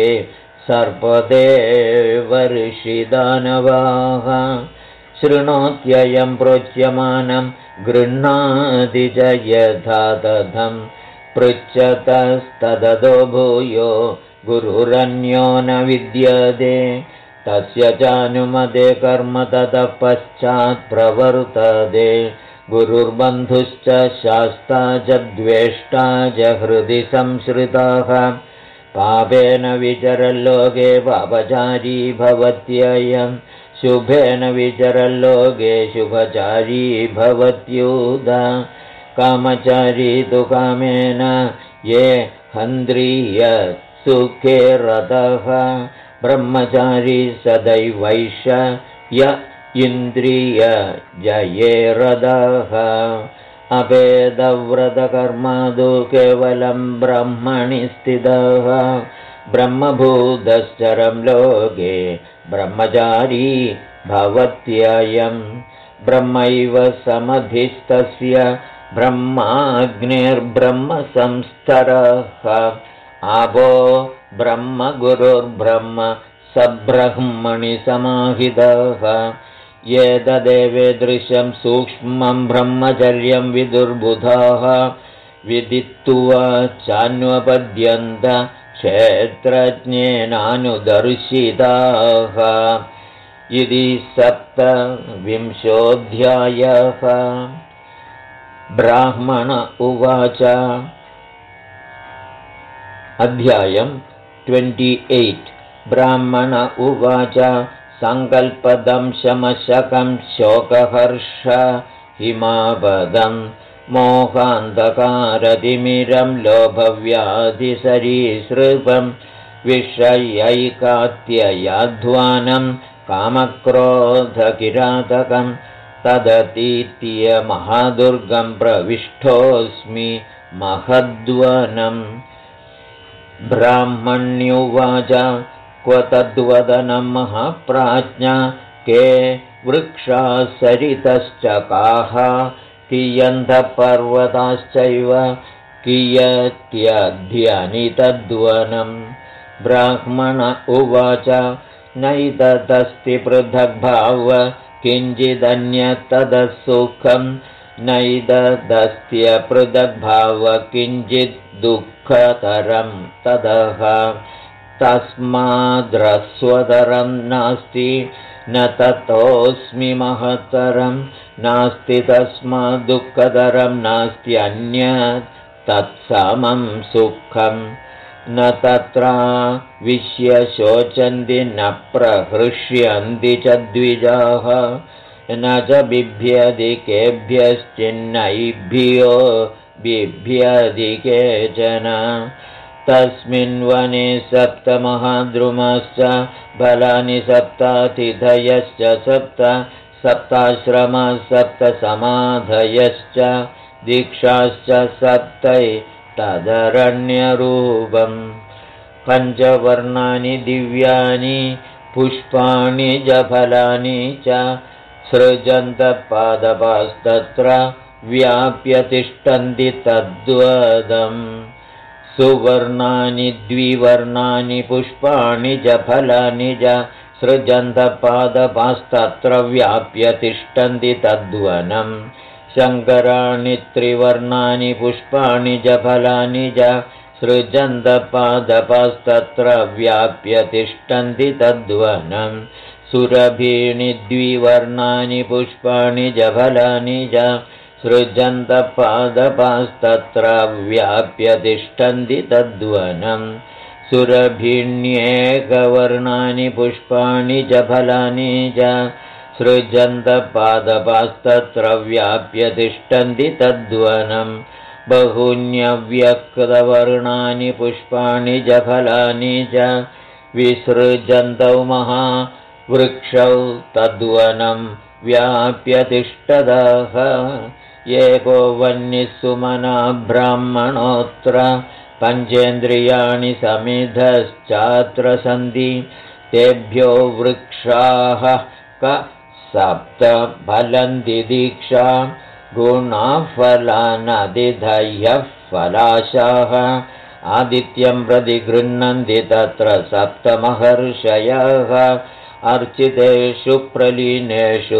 सर्पदेवर्षिदानवाः शृणोत्ययं प्रोच्यमानं गृह्णाति च यथा तथं पृच्छतस्तदतो भूयो गुरुरन्यो न विद्यते तस्य चानुमते कर्म ततः पश्चात् प्रवर्तते गुरुर्बन्धुश्च शास्ता च द्वेष्टा च हृदि संश्रिताः पापेन विचरल्लोके पापचारी भवत्ययं शुभेन विचरल्लोके शुभचारी भवत्युत कामचारी तु कामेन ये हन्द्रिय सुखे रतः ब्रह्मचारी सदैवैष य इन्द्रिय जये रतः अभेदव्रतकर्मादु केवलं ब्रह्मणि स्थितः ब्रह्मभूतश्चरं लोके ब्रह्मचारी भवत्ययं ब्रह्मैव समधिस्तस्य ब्रह्माग्निर्ब्रह्मसंस्तरः आपो ब्रह्म गुरुर्ब्रह्म स ब्रह्मणि समाहितः एतदेवेदृशं सूक्ष्मं ब्रह्मचर्यं विदुर्बुधाः विदित्वा चान्वपद्यन्त क्षेत्रज्ञेनानुदर्शिताः इति 27 ब्राह्मण उवाच अध्यायं 28 ब्राह्मण उवाच सङ्कल्पदं शमशकं शोकहर्ष हिमापदं मोहान्धकारतिमिरं लोभव्याधिसरीसृपं विषयैकात्ययाध्वानं कामक्रोधकिरातकं तदतीत्य महादुर्गं प्रविष्टोऽस्मि महद्वनं ब्राह्मण्युवाच क्व तद्वदनं महाप्राज्ञा के वृक्षाः सरितश्च काः कियन्तपर्वताश्चैव कियत्यध्यनितद्वनं ब्राह्मण उवाच नैतदस्ति पृथग्भाव किञ्चिदन्यत्तदः सुखं नैतदस्त्य पृथग्भाव किञ्चित् दुःखतरं ततः तस्माद्रस्वतरं नास्ति न ततोऽस्मि महत्तरं नास्ति तस्माद्दुःखतरं नास्त्यन्यत् तत्समं सुखं न तत्र विश्य शोचन्ति न प्रहृष्यन्ति च द्विजाः न च बिभ्यति केभ्यश्चिन्नैभ्यो बिभ्यति केचन तस्मिन् वने 7 महाद्रुमाश्च फलानि 7 सप्ताश्रमाः 7 समाधयश्च दीक्षाश्च 7 तदरण्यरूपं पञ्चवर्णानि दिव्यानि पुष्पाणि च फलानि च सृजन्तपादपास्तत्र व्याप्य तिष्ठन्ति तद्वदम् सुवर्णानि द्विवर्णानि पुष्पाणि च फलानि च सृजन्तपादपास्तत्र व्याप्य तिष्ठन्ति तद्वनम् शङ्कराणि त्रिवर्णानि पुष्पाणि च फलानि च सृजन्तपादपास्तत्र व्याप्य तिष्ठन्ति तद्वनम् सुरभीणि द्विवर्णानि पुष्पाणि च फलानि च सृजन्तपादपास्तत्र व्याप्य तिष्ठन्ति तद्वनम् सुरभिण्येकवर्णानि पुष्पाणि च फलानि च सृजन्तपादपास्तत्र व्याप्य तिष्ठन्ति तद्वनम् बहून्यव्यक्तवर्णानि पुष्पाणि च फलानि च विसृजन्तौ महावृक्षौ तद्वनं व्याप्य तिष्ठतः एको वह्निः सुमना ब्राह्मणोऽत्र पञ्चेन्द्रियाणि समिधश्चात्र सन्ति तेभ्यो वृक्षाः क 7 फलन्ति दीक्षा गुणाः फलानधिधयः फलाशाः आदित्यं प्रति गृह्णन्ति तत्र 7 महर्षयः अर्चितेषु प्रलीनेषु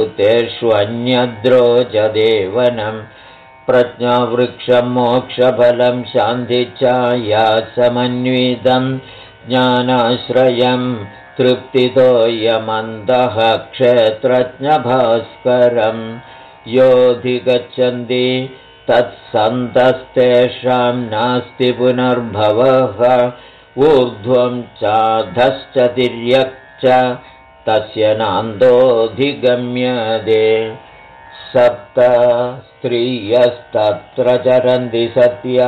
तेष्वन्यद्रोजदेवनं प्रज्ञावृक्षं मोक्षफलं शान्तिच्छाया समन्वितं ज्ञानाश्रयं तृप्तितोऽयमन्तः क्षेत्रज्ञभास्करं योऽधिगच्छन्ति तत्सन्तस्तेषां नास्ति पुनर्भवः ऊर्ध्वं चाधश्च तिर्यक् च तस्य नान्दोऽधिगम्यते 7 स्त्रियस्तत्र चरन्ति सत्या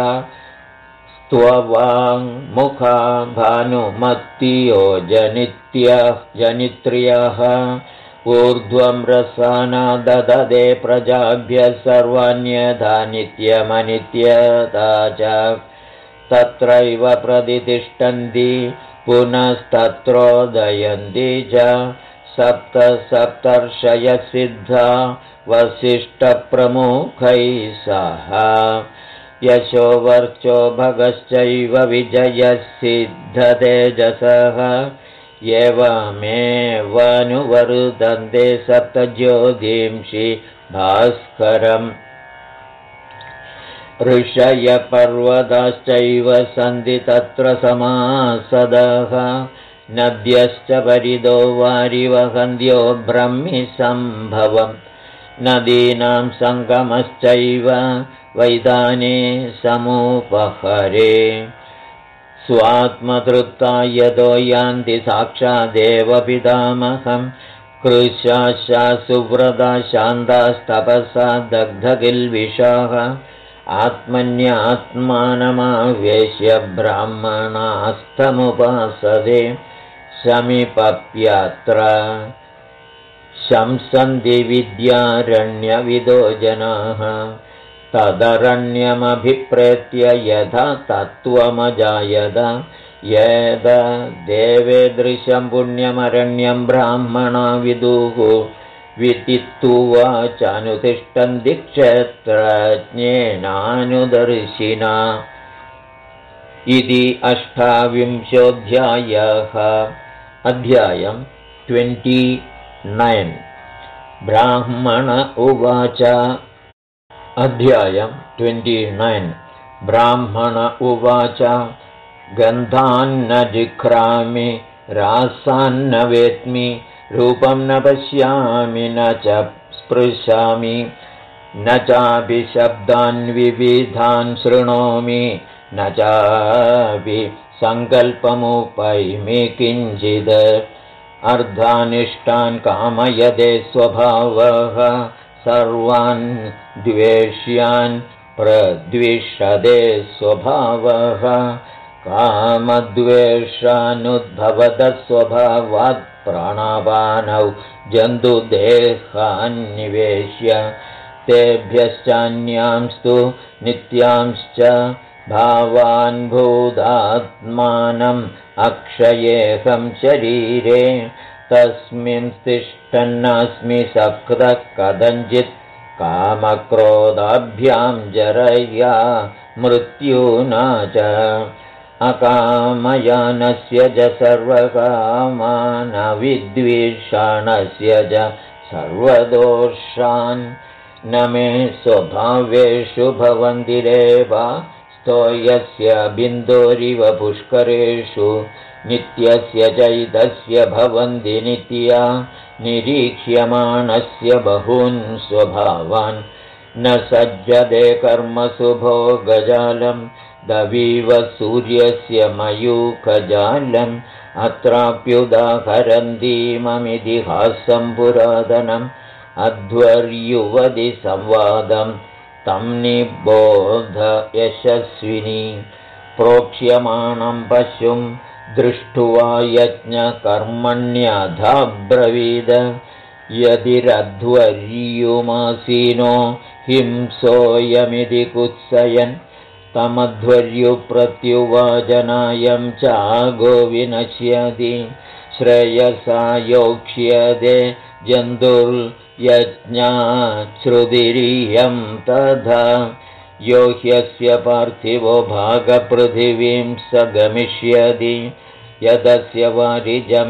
स्त्ववाङ्मुखा भानुमत्तियो जनित्र्यः ऊर्ध्वं रसाना दददे प्रजाभ्यः सर्वाण्यथा नित्यमनित्यता च तत्रैव प्रतितिष्ठन्ति पुनस्तत्रोदयन्ति च सप्तर्षयः सिद्धा वसिष्ठप्रमुखैः सह यशो वर्चो भगश्चैव विजयः सिद्धतेजसः एवमेवानुवर्तन्ते सप्तज्योतिंषि भास्करम् ऋषयपर्वताश्चैव सन्ति तत्र समासदः नद्यश्च परिदो वारिवहन्त्यो ब्रह्मिसम्भवम् नदीनां सङ्गमश्चैव वैदाने समुपहरे स्वात्मतृप्ता यतो यान्ति साक्षादेव पितामहम् कृशाशा सुव्रता शान्तास्तपसा दग्धकिल्बिषाः आत्मन्यात्मानमावेश्य ब्राह्मणास्तमुपासते समीपप्यत्र शंसन्ति विद्यारण्यविदो जनाः तदरण्यमभिप्रेत्य यथा तत्त्वमजायत यद देवेदृशं पुण्यमरण्यं ब्राह्मणा विदुः विदित्वाचानुतिष्ठन्ति क्षेत्रज्ञेनानुदर्शिना इति 28 अध्यायम् 29 ब्राह्मण उवाच अध्यायम् 29 ब्राह्मण उवाच गन्धान्न जिघ्रामि रासान्न वेत्मि रूपं न पश्यामि न च स्पृशामि न चापि शब्दान् विविधान् शृणोमि न चापि सङ्कल्पमुपैमि किञ्चित् अर्धानिष्टान् कामयते स्वभावः सर्वान् द्वेष्यान् प्रद्विषते स्वभावः कामद्वेषानुद्भवतः स्वभावात् प्राणापानौ जन्तुदेहान्निवेश्य तेभ्यश्चान्यांस्तु नित्यांश्च भावान् भूतात्मानम् अक्षयेऽहं शरीरे तस्मिन् तिष्ठन्नस्मि सक्तः कथञ्चित् कामक्रोधाभ्यां जरया मृत्युना च अकामयानस्य च सर्वकामानविद्वेषाणस्य च सर्वदोषान् न मे स्वभावेषु भवन्ति रेवा स्तोयस्य बिन्दोरिव पुष्करेषु नित्यस्य चैतस्य भवन्ति नित्या निरीक्ष्यमाणस्य बहून् स्वभावान् न सज्जते कर्मसु भोगजालम् दवीव सूर्यस्य मयूखजालम् अत्राप्युदाहरन्तीममितिहासं पुरातनम् अध्वर्युवति संवादं तं निबोध यशस्विनी प्रोक्ष्यमाणं पशुं दृष्ट्वा यज्ञकर्मण्यधाब्रवीद यदिरध्वर्युमासीनो हिंसोऽयमिति कुत्सयन् तमध्वर्युप्रत्युवाचनायं चागो विनश्यति श्रेयसा योक्ष्यते जन्तुर्यज्ञाच्छ्रुतिरियं तथा यो ह्यस्य पार्थिवो भागपृथिवीं स गमिष्यति यदस्य वारिजं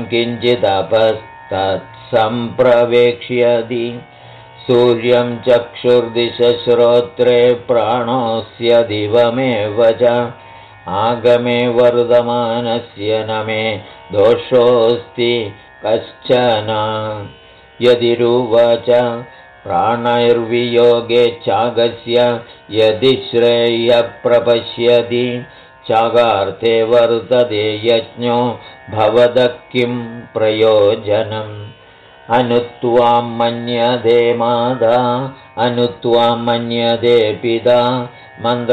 किञ्चिदपस्तत्सम्प्रवेक्ष्यति सूर्यं चक्षुर्दिशश्रोत्रे प्राणोऽस्य दिवमेव च आगमे वर्धमानस्य न मे दोषोऽस्ति कश्चन यदिरुवाच प्राणैर्वियोगे चागस्य यदि श्रेयः प्रपश्यति चागार्थे वर्तते यज्ञो भवतः किं प्रयोजनम् अनुत्वां मन्यते माता अनुत्वां मन्यते पिता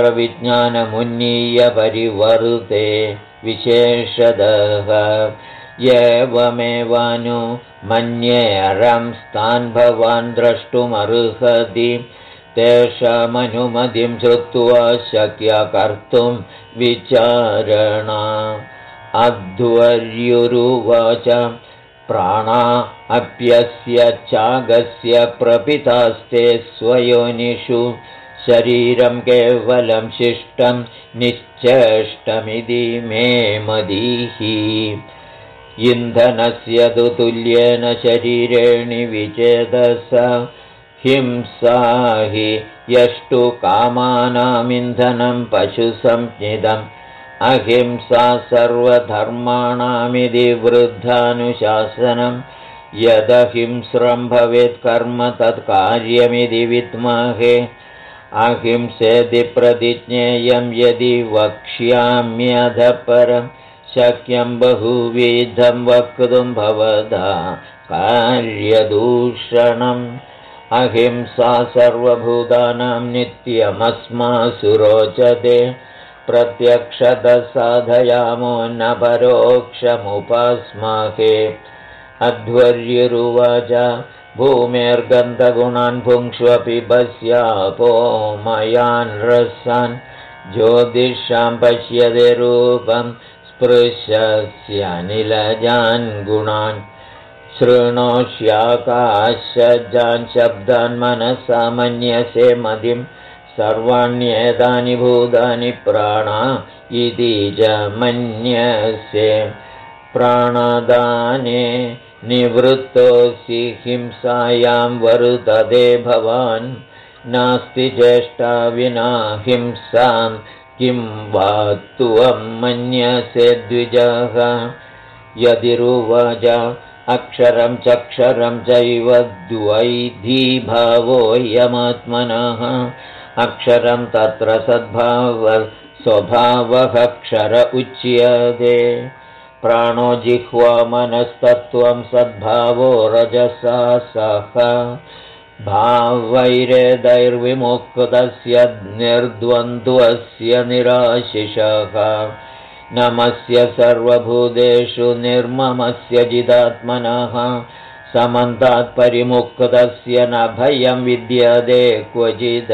मन्त्रविज्ञानमुन्नीय परिवर्ते विशेषतः एवमेवानु मन्येरंस्तान् भवान् द्रष्टुमर्हति तेषामनुमतिं श्रुत्वा शक्या कर्तुं विचारणा अध्वर्युरुवाच प्राणा अप्यस्य चागस्य प्रपितास्ते स्वयोनिषु शरीरं केवलं शिष्टं निश्चेष्टमिति मे मदीः इन्धनस्य तु तुल्येन शरीरेणि विचेदसा हिंसा हि यष्टु कामानामिन्धनं पशुसंज्ञितम् अहिंसा सर्वधर्माणामिति वृद्धानुशासनं यदहिंस्रं भवेत् कर्म तत्कार्यमिति विद्महे अहिंसेति प्रतिज्ञेयं यदि वक्ष्याम्यधपरं शक्यं बहुविधं वक्तुं भवदा कार्यदूषणम् अहिंसा सर्वभूतानां नित्यमस्मासु रोचते प्रत्यक्षतः साधयामो न परोक्षमुपास्महे अध्वर्युरुवाच भूमेर्गन्धगुणान् भुङ्क्ष्वपि बस्यापोमयान् रसान् ज्योतिषां पश्यते रूपं स्पृशस्यनिलजान् गुणान् शृणोष्याकाशजान् शब्दान् मनसा मन्यसे मतिं सर्वाण्येतानि भूतानि प्राणा इति च मन्यसे प्राणदाने निवृत्तोऽसि हिंसायां वर्तते भवान् नास्ति चेष्टा विना हिंसां किं वा त्वं मन्यसे द्विजः यदिरुवाच अक्षरं चक्षरं चैव द्वैधीभावोऽयमात्मनः अक्षरं तत्र सद्भावः स्वभावः क्षर उच्यते प्राणो जिह्वा मनस्तत्त्वं सद्भावो रजसा सह भावैरेदैर्विमुक्तस्य निर्द्वन्द्वस्य निराशिषः नमस्य सर्वभूतेषु निर्ममस्य जिदात्मनः समन्तात् परिमुक्तस्य न भयं विद्यते क्वचित्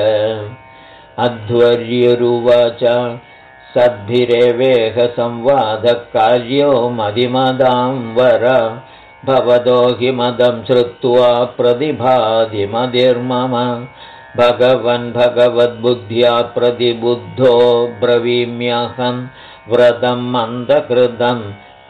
अध्वर्युरुवाच सद्भिरेवेह संवादः कार्यो मदिमदां वर भवतो हि मदं श्रुत्वा प्रतिभाति मदिर्मम भगवन् भगवद्बुद्ध्या प्रतिबुद्धो ब्रवीम्यहं व्रतं मन्दकृतं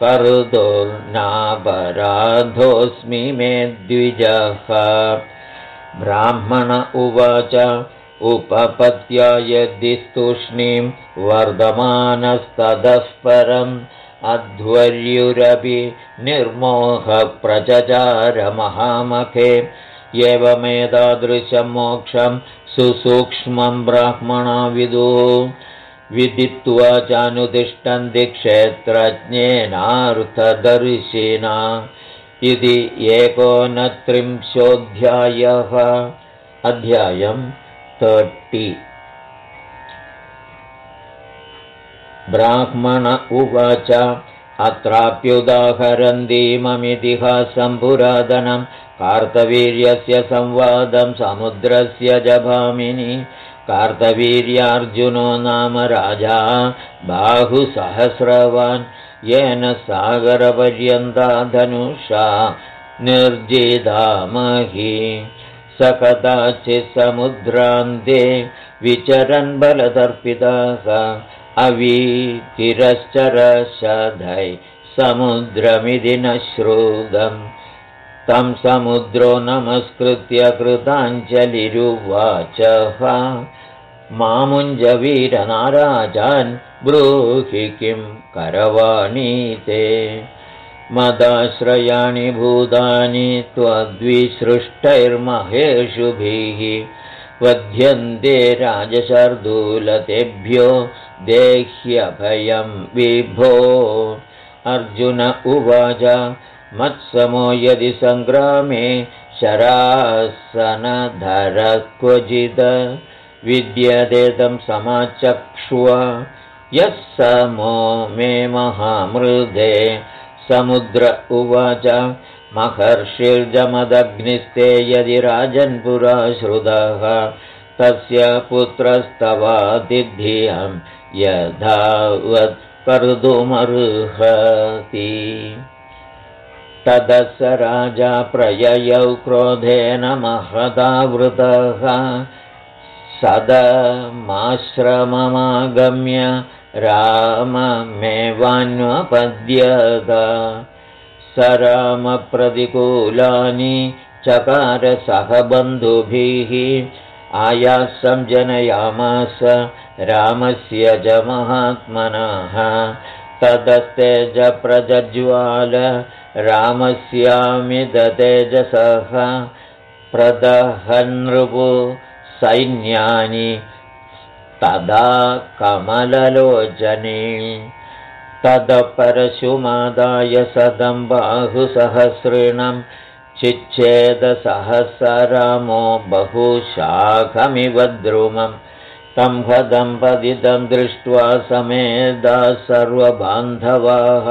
कर्तुर्नापराधोऽस्मि मे द्विजः ब्राह्मण उवाच उपपत्या यदि तूष्णीं वर्धमानस्ततः परम् अध्वर्युरपि निर्मोहप्रचचार महामखे एवमेतादृशं मोक्षं सुसूक्ष्मं ब्राह्मणा विदुः विदित्वा चानुतिष्ठन्ति क्षेत्रज्ञेनार्थदर्शिना इति 39 अध्यायं 30 ब्राह्मण उवाच अत्राप्युदाहरन्तीममितिहासं पुरातनं कार्तवीर्यस्य संवादं समुद्रस्य जभामिनि कार्तवीर्यार्जुनो नाम राजा बाहुसहस्रवान् येन सागरपर्यन्ता धनुषा निर्जितामहि स कदाचित् समुद्रान्ते विचरन् बलदर्पितः अवीतिरश्चरशधै समुद्रमिति न श्रुतम् तं समुद्रो नमस्कृत्य कृताञ्जलिरुवाचः मामुञ्जवीरनाराजान् ब्रूहि किं करवाणि ते मदाश्रयाणि भूतानि त्वद्विसृष्टैर्महेषुभिः वध्यन्ते राजशार्दूलतेभ्यो देह्यभयं विभो अर्जुन उवाच मत्समो यदि सङ्ग्रामे शरासनधरः क्वचित् विद्यते तं समाचक्ष्व यः समो मे महामृदे स समुद्र उवाच महर्षिर्जमदग्निस्ते यदि राजन्पुरा श्रुतः तस्य पुत्रस्तवातिथियं यथावत् कर्तुमर्हति। ततः स राजा प्रययौ क्रोधेन महदावृतः सदमाश्रममागम्य राममेवान्वपद्यत। स रामप्रतिकूलानि चकार सह बन्धुभिः आयासं जनयामास रामस्य च महात्मनः। ततस्तेज प्रज्ज्वाल रामस्यामिदतेजसः प्रदहन्नृपु सैन्यानि तदा कमललोचने। तदपरशुमादाय सदं बाहुसहस्रिणं चिच्छेदसहस्ररामो बहुशाखमिव द्रुमं। तं हदं पतितं दृष्ट्वा समेधा सर्वबान्धवाः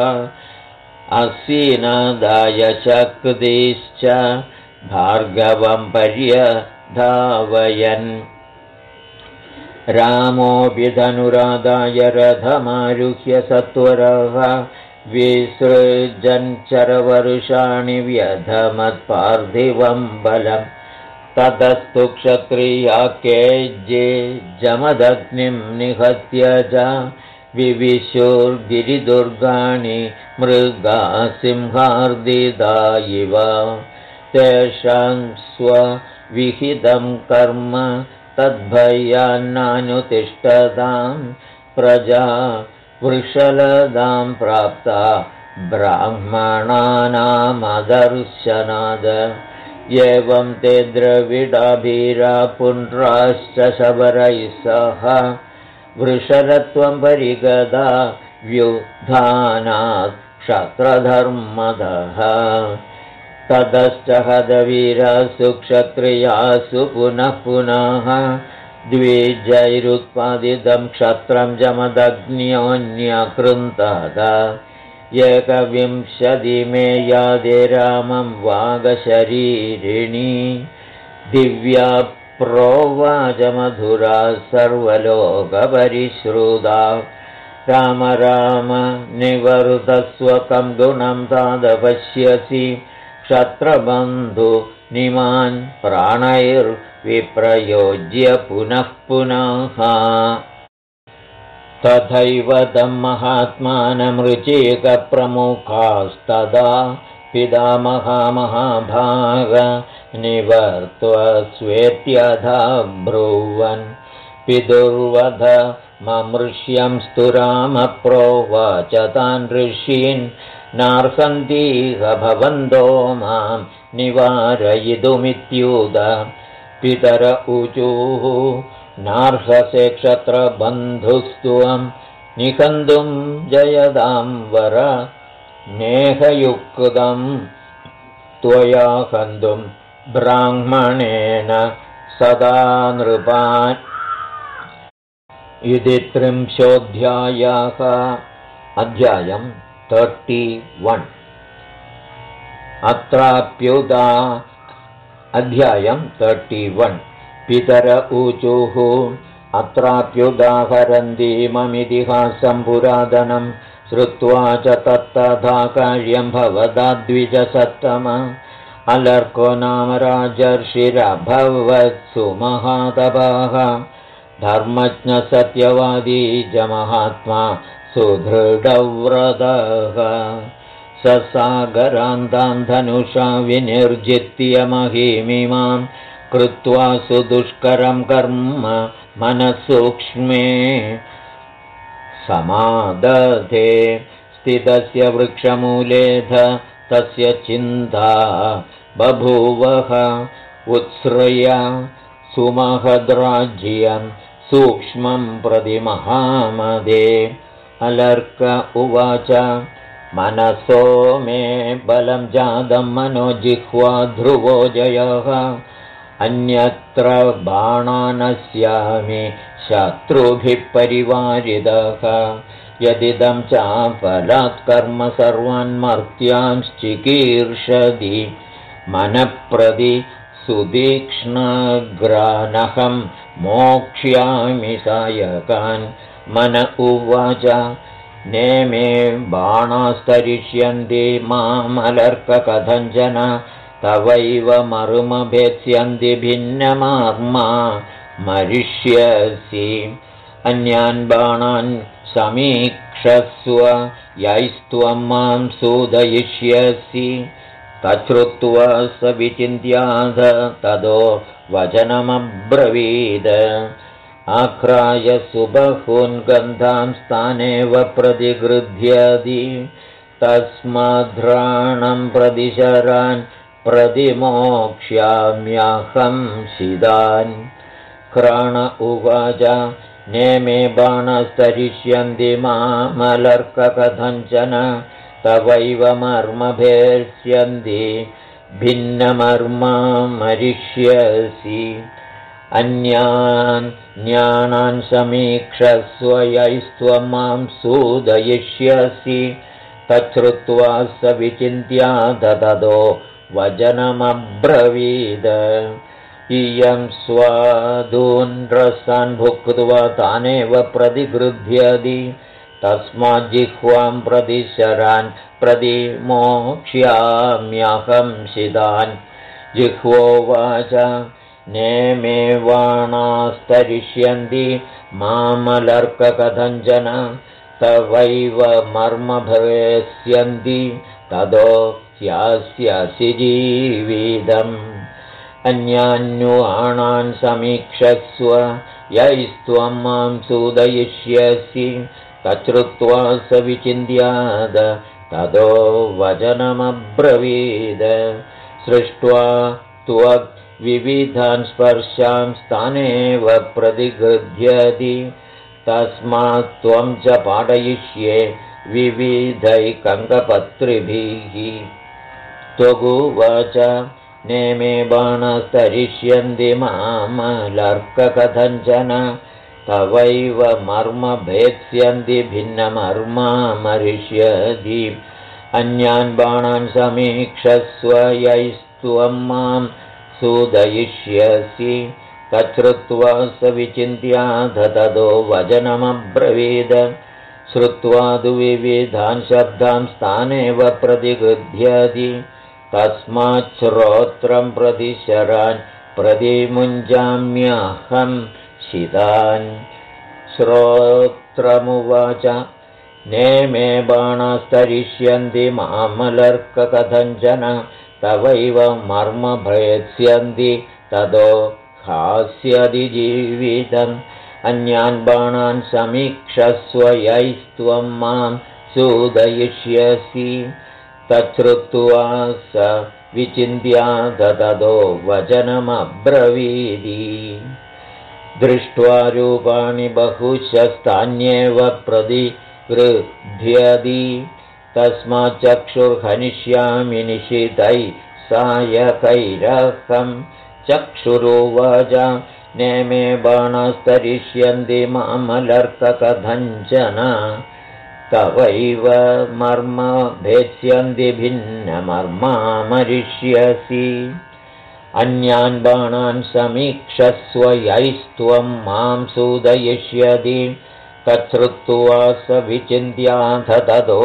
आसीनादाय शक्तिश्च भार्गवं पर्यधावयन्। रामोऽपि धनुरादाय रथमारुह्य सत्वरः विसृजन् चरवर्षाणि व्यधमत्पार्थिवं बलम्। ततस्तु क्षत्रिया केजे जमदग्निं निहत्य च विविशुर्गिरिदुर्गाणि मृगा सिंहार्दिता इव। तेषां स्वविहितं कर्म तद्भयान्नानुतिष्ठतां प्रजा वृषलतां प्राप्ता ब्राह्मणानामदर्शनाद। एवं ते द्रविडाभीरा पुण्ड्राश्च शबरैः सह वृषलत्वं परिगदा व्युत्थानात् क्षत्रधर्मदः। ततश्च हतवीरासु क्षत्रियासु पुनः पुनः द्विजैरुत्पादितं क्षत्रं जमदग्न्योऽन्यकृन्तत। 21 मे यादे रामं वागशरीरिणी दिव्या प्रोवाच मधुरा सर्वलोकपरिश्रुता। राम राम निवर्तस्वकं गुणं तादपश्यसि क्षत्रबन्धु निमान् प्राणैर्विप्रयोज्य पुनः पुनः। तथैव तं महात्मानमृचीकप्रमुखास्तदा पितामहामहाभाग निवर्त्वस्वेत्यधा ब्रुवन्। पितुर्वध ममृष्यं स्तुरामप्रोवाच तान् ऋषीन् नार्हन्तीह भवन्तो मां निवारयितुमित्युत। पितर ऊचुः नार्हसे क्षत्रबन्धुस्त्वं निहन्तुं जयदां वर नेहयुक्तं त्वया हन्तुं ब्राह्मणेन सदा नृपान्। इति 30 अध्यायं 31 अत्राप्युदा अध्यायं 31 पितर ऊचुः अत्राप्युदाहरन्तीममितिहासं पुरातनं श्रुत्वा च तत्तथा कार्यं भवदा द्विजसत्तम। अलर्को नाम राजर्षिरभवत्सु महातपः धर्मज्ञ सत्यवादी च महात्मा सुदृढव्रतः। ससागरान्तां धनुषा विनिर्जित्य महीमिमां कृत्वा सुदुष्करं कर्म मनःसूक्ष्मे समादधे। स्थितस्य वृक्षमूलेध तस्य चिन्ता बभूवः उत्सृय सुमहद्राज्यं सूक्ष्मं प्रति महामदे। अलर्क उवाच मनसो मे बलं जातं मनोजिह्वा ध्रुवो जयः। अन्यत्र बाणानस्यामि शत्रुभिः परिवारितः यदिदं चाफलात् कर्म सर्वान् मर्त्यांश्चिकीर्षति मनःप्रति सुतीक्ष्णग्रानहं मोक्ष्यामि सायकान् मन उवाच नेमे बाणास्तरिष्यन्ति मामलर्ककथञ्चन तवैव मर्मभेत्स्यन्ति भिन्नमार्मा मरिष्यसि अन्यान् बाणान् समीक्षस्व यैस्त्वं मां सूदयिष्यसि तच्छ्रुत्वा स विचिन्त्याथ ततो वचनमब्रवीद आक्राय सुबहून् गन्धां स्थानेव प्रतिगृह्यति तस्माद्घ्राणं प्रतिशरान् प्रतिमोक्ष्याम्यहं शिदान् क्राण उवाच नेमे बाणस्तरिष्यन्ति मामलर्ककथञ्चन तवैव मर्मभेत्स्यन्ति भिन्नमर्मा मरिष्यसि अन्यान् समीक्षस्व यैस्त्वं मां सूदयिष्यसि तच्छ्रुत्वा स विचिन्त्याथ ततो वचनमब्रवीद इयं स्वादून् रसान् भुक्त्वा तानेव प्रतिगृह्यति तस्माज्जिह्वां प्रतिशरान् प्रतिमोक्ष्याम्यहं शिदान् जिह्वोवाच नेमे बाणास्तरिष्यन्ति मामलर्ककथञ्चन तवैव मर्मभवेत्स्यन्ति ततो स्यास्यसि जीवितम् अन्यान्युआणान् समीक्षस्व यैस्त्वं मां सूदयिष्यसि तच्छ्रुत्वा स विचिन्त्याद ततो वचनमब्रवीद सृष्ट्वा त्वद्विविधान् स्पर्शान् स्थानेव प्रतिगृह्यति तस्मात् त्वं च पाठयिष्ये विविधैकङ्कपत्रिभिः त्वगुवाच नेमे बाणस्तरिष्यन्ति मामलर्ककथञ्चन तवैव मर्मभेत्स्यन्ति भिन्नमर्मा मरिष्यति अन्यान् बाणान् समीक्षस्व यैस्त्वं मां सूदयिष्यसि तच्छ्रुत्वा स विचिन्त्याथ ततो वचनमब्रवीद श्रुत्वा तु विविधान् शब्दान् स्थानेव प्रतिगृह्यति तस्मात् श्रोत्रं प्रतिशरान् प्रतिमुञ्जाम्यहं शिदान् श्रोत्रमुवाच नेमे बाणास्तरिष्यन्ति मामलर्ककथञ्चन तवैव मर्मभेत्स्यन्ति ततो हास्यति जीवितम् अन्यान् बाणान् समीक्षस्व यैस्त्वं मां सूदयिष्यसि तच्छ्रुत्वा स विचिन्त्याथ ततो वचनमब्रवीति दृष्ट्वा रूपाणि बहुशस्तान्येव प्रतिगृह्यति तस्माच्चक्षुर्हनिष्यामि निशितैः सायकैरहं चक्षुरुवाच नेमे बाणस्तरिष्यन्ति मामलर्ककथञ्चन तवैव मर्मभेत्स्यन्ति भिन्नमर्मा मरिष्यसि अन्यान् बाणान् समीक्षस्व यैस्त्वं मां सूदयिष्यति तच्छ्रुत्वा स विचिन्त्याथ ततो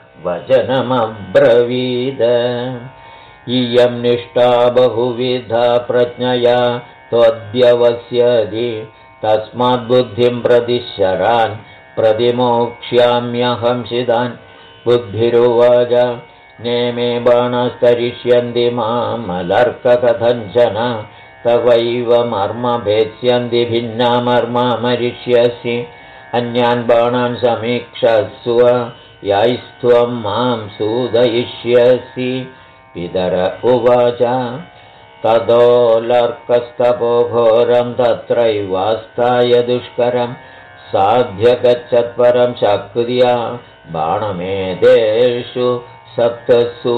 वचनमब्रवीद इयं निष्ठा बहुविधा प्रज्ञया त्वद्यवस्यति तस्माद्बुद्धिं प्रतिशरान् प्रतिमोक्ष्याम्यहं शिदान् बुद्धिरुवाच नेमे बाणस्तरिष्यन्ति मामलर्ककथञ्चन तवैव मर्मभेत्स्यन्ति भिन्ना मर्मा मरिष्यसि अन्यान् बाणान् समीक्षस्व यैस्त्वं मां सूदयिष्यसि पितर उवाच ततो लर्कस्तपो घोरं तत्रैवास्ताय दुष्करं साध्य गच्छत्परं शक्त्या बाणमेधेषु सप्तसु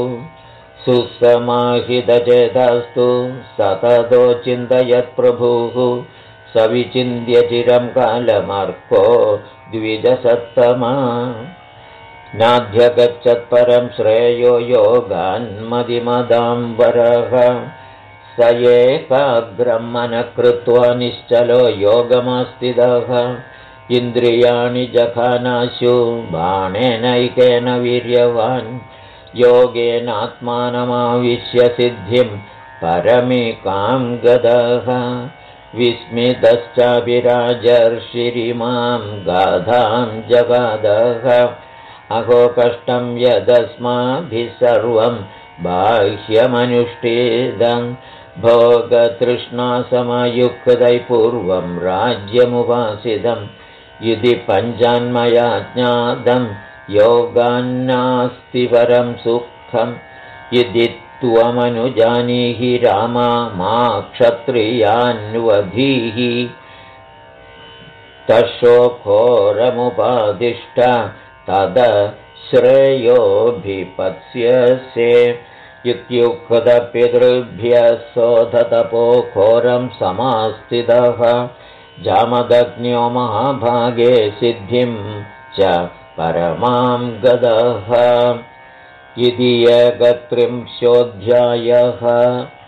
सुसमाहितचेतस्तु सततो चिन्तयत् प्रभुः सविचिन्त्य चिरं कालमर्को द्विजसत्तमा नाध्यगच्छत्परं श्रेयो योगान्मदिमदाम्बरः स एकाग्रं मनः कृत्वा निश्चलो योगमास्थितः इन्द्रियाणि जघानाशु बाणेनैकेन वीर्यवान् योगेनात्मानमाविश्य सिद्धिं परमिकां गतः विस्मितश्चाभिराजर्षिरिमां गाधां जगादः अहो कष्टं यदस्माभिः सर्वं बाह्यमनुष्ठितं भोगतृष्णासमयुक्तै पूर्वं राज्यमुपासितम् इति पञ्चान्मया ज्ञातं योगान्नास्ति परं सुखम् इति त्वमनुजानीहि रामा मा क्षत्रियान्वधीः तशोघोरमुपादिष्ट तद श्रेयोऽभिपत्स्यसे इत्युक्तपितृभ्यः सोऽधतपो घोरं समास्थितः जामदग्न्यो महाभागे सिद्धिं च परमां गतः इति एकत्रिंशोऽध्यायः।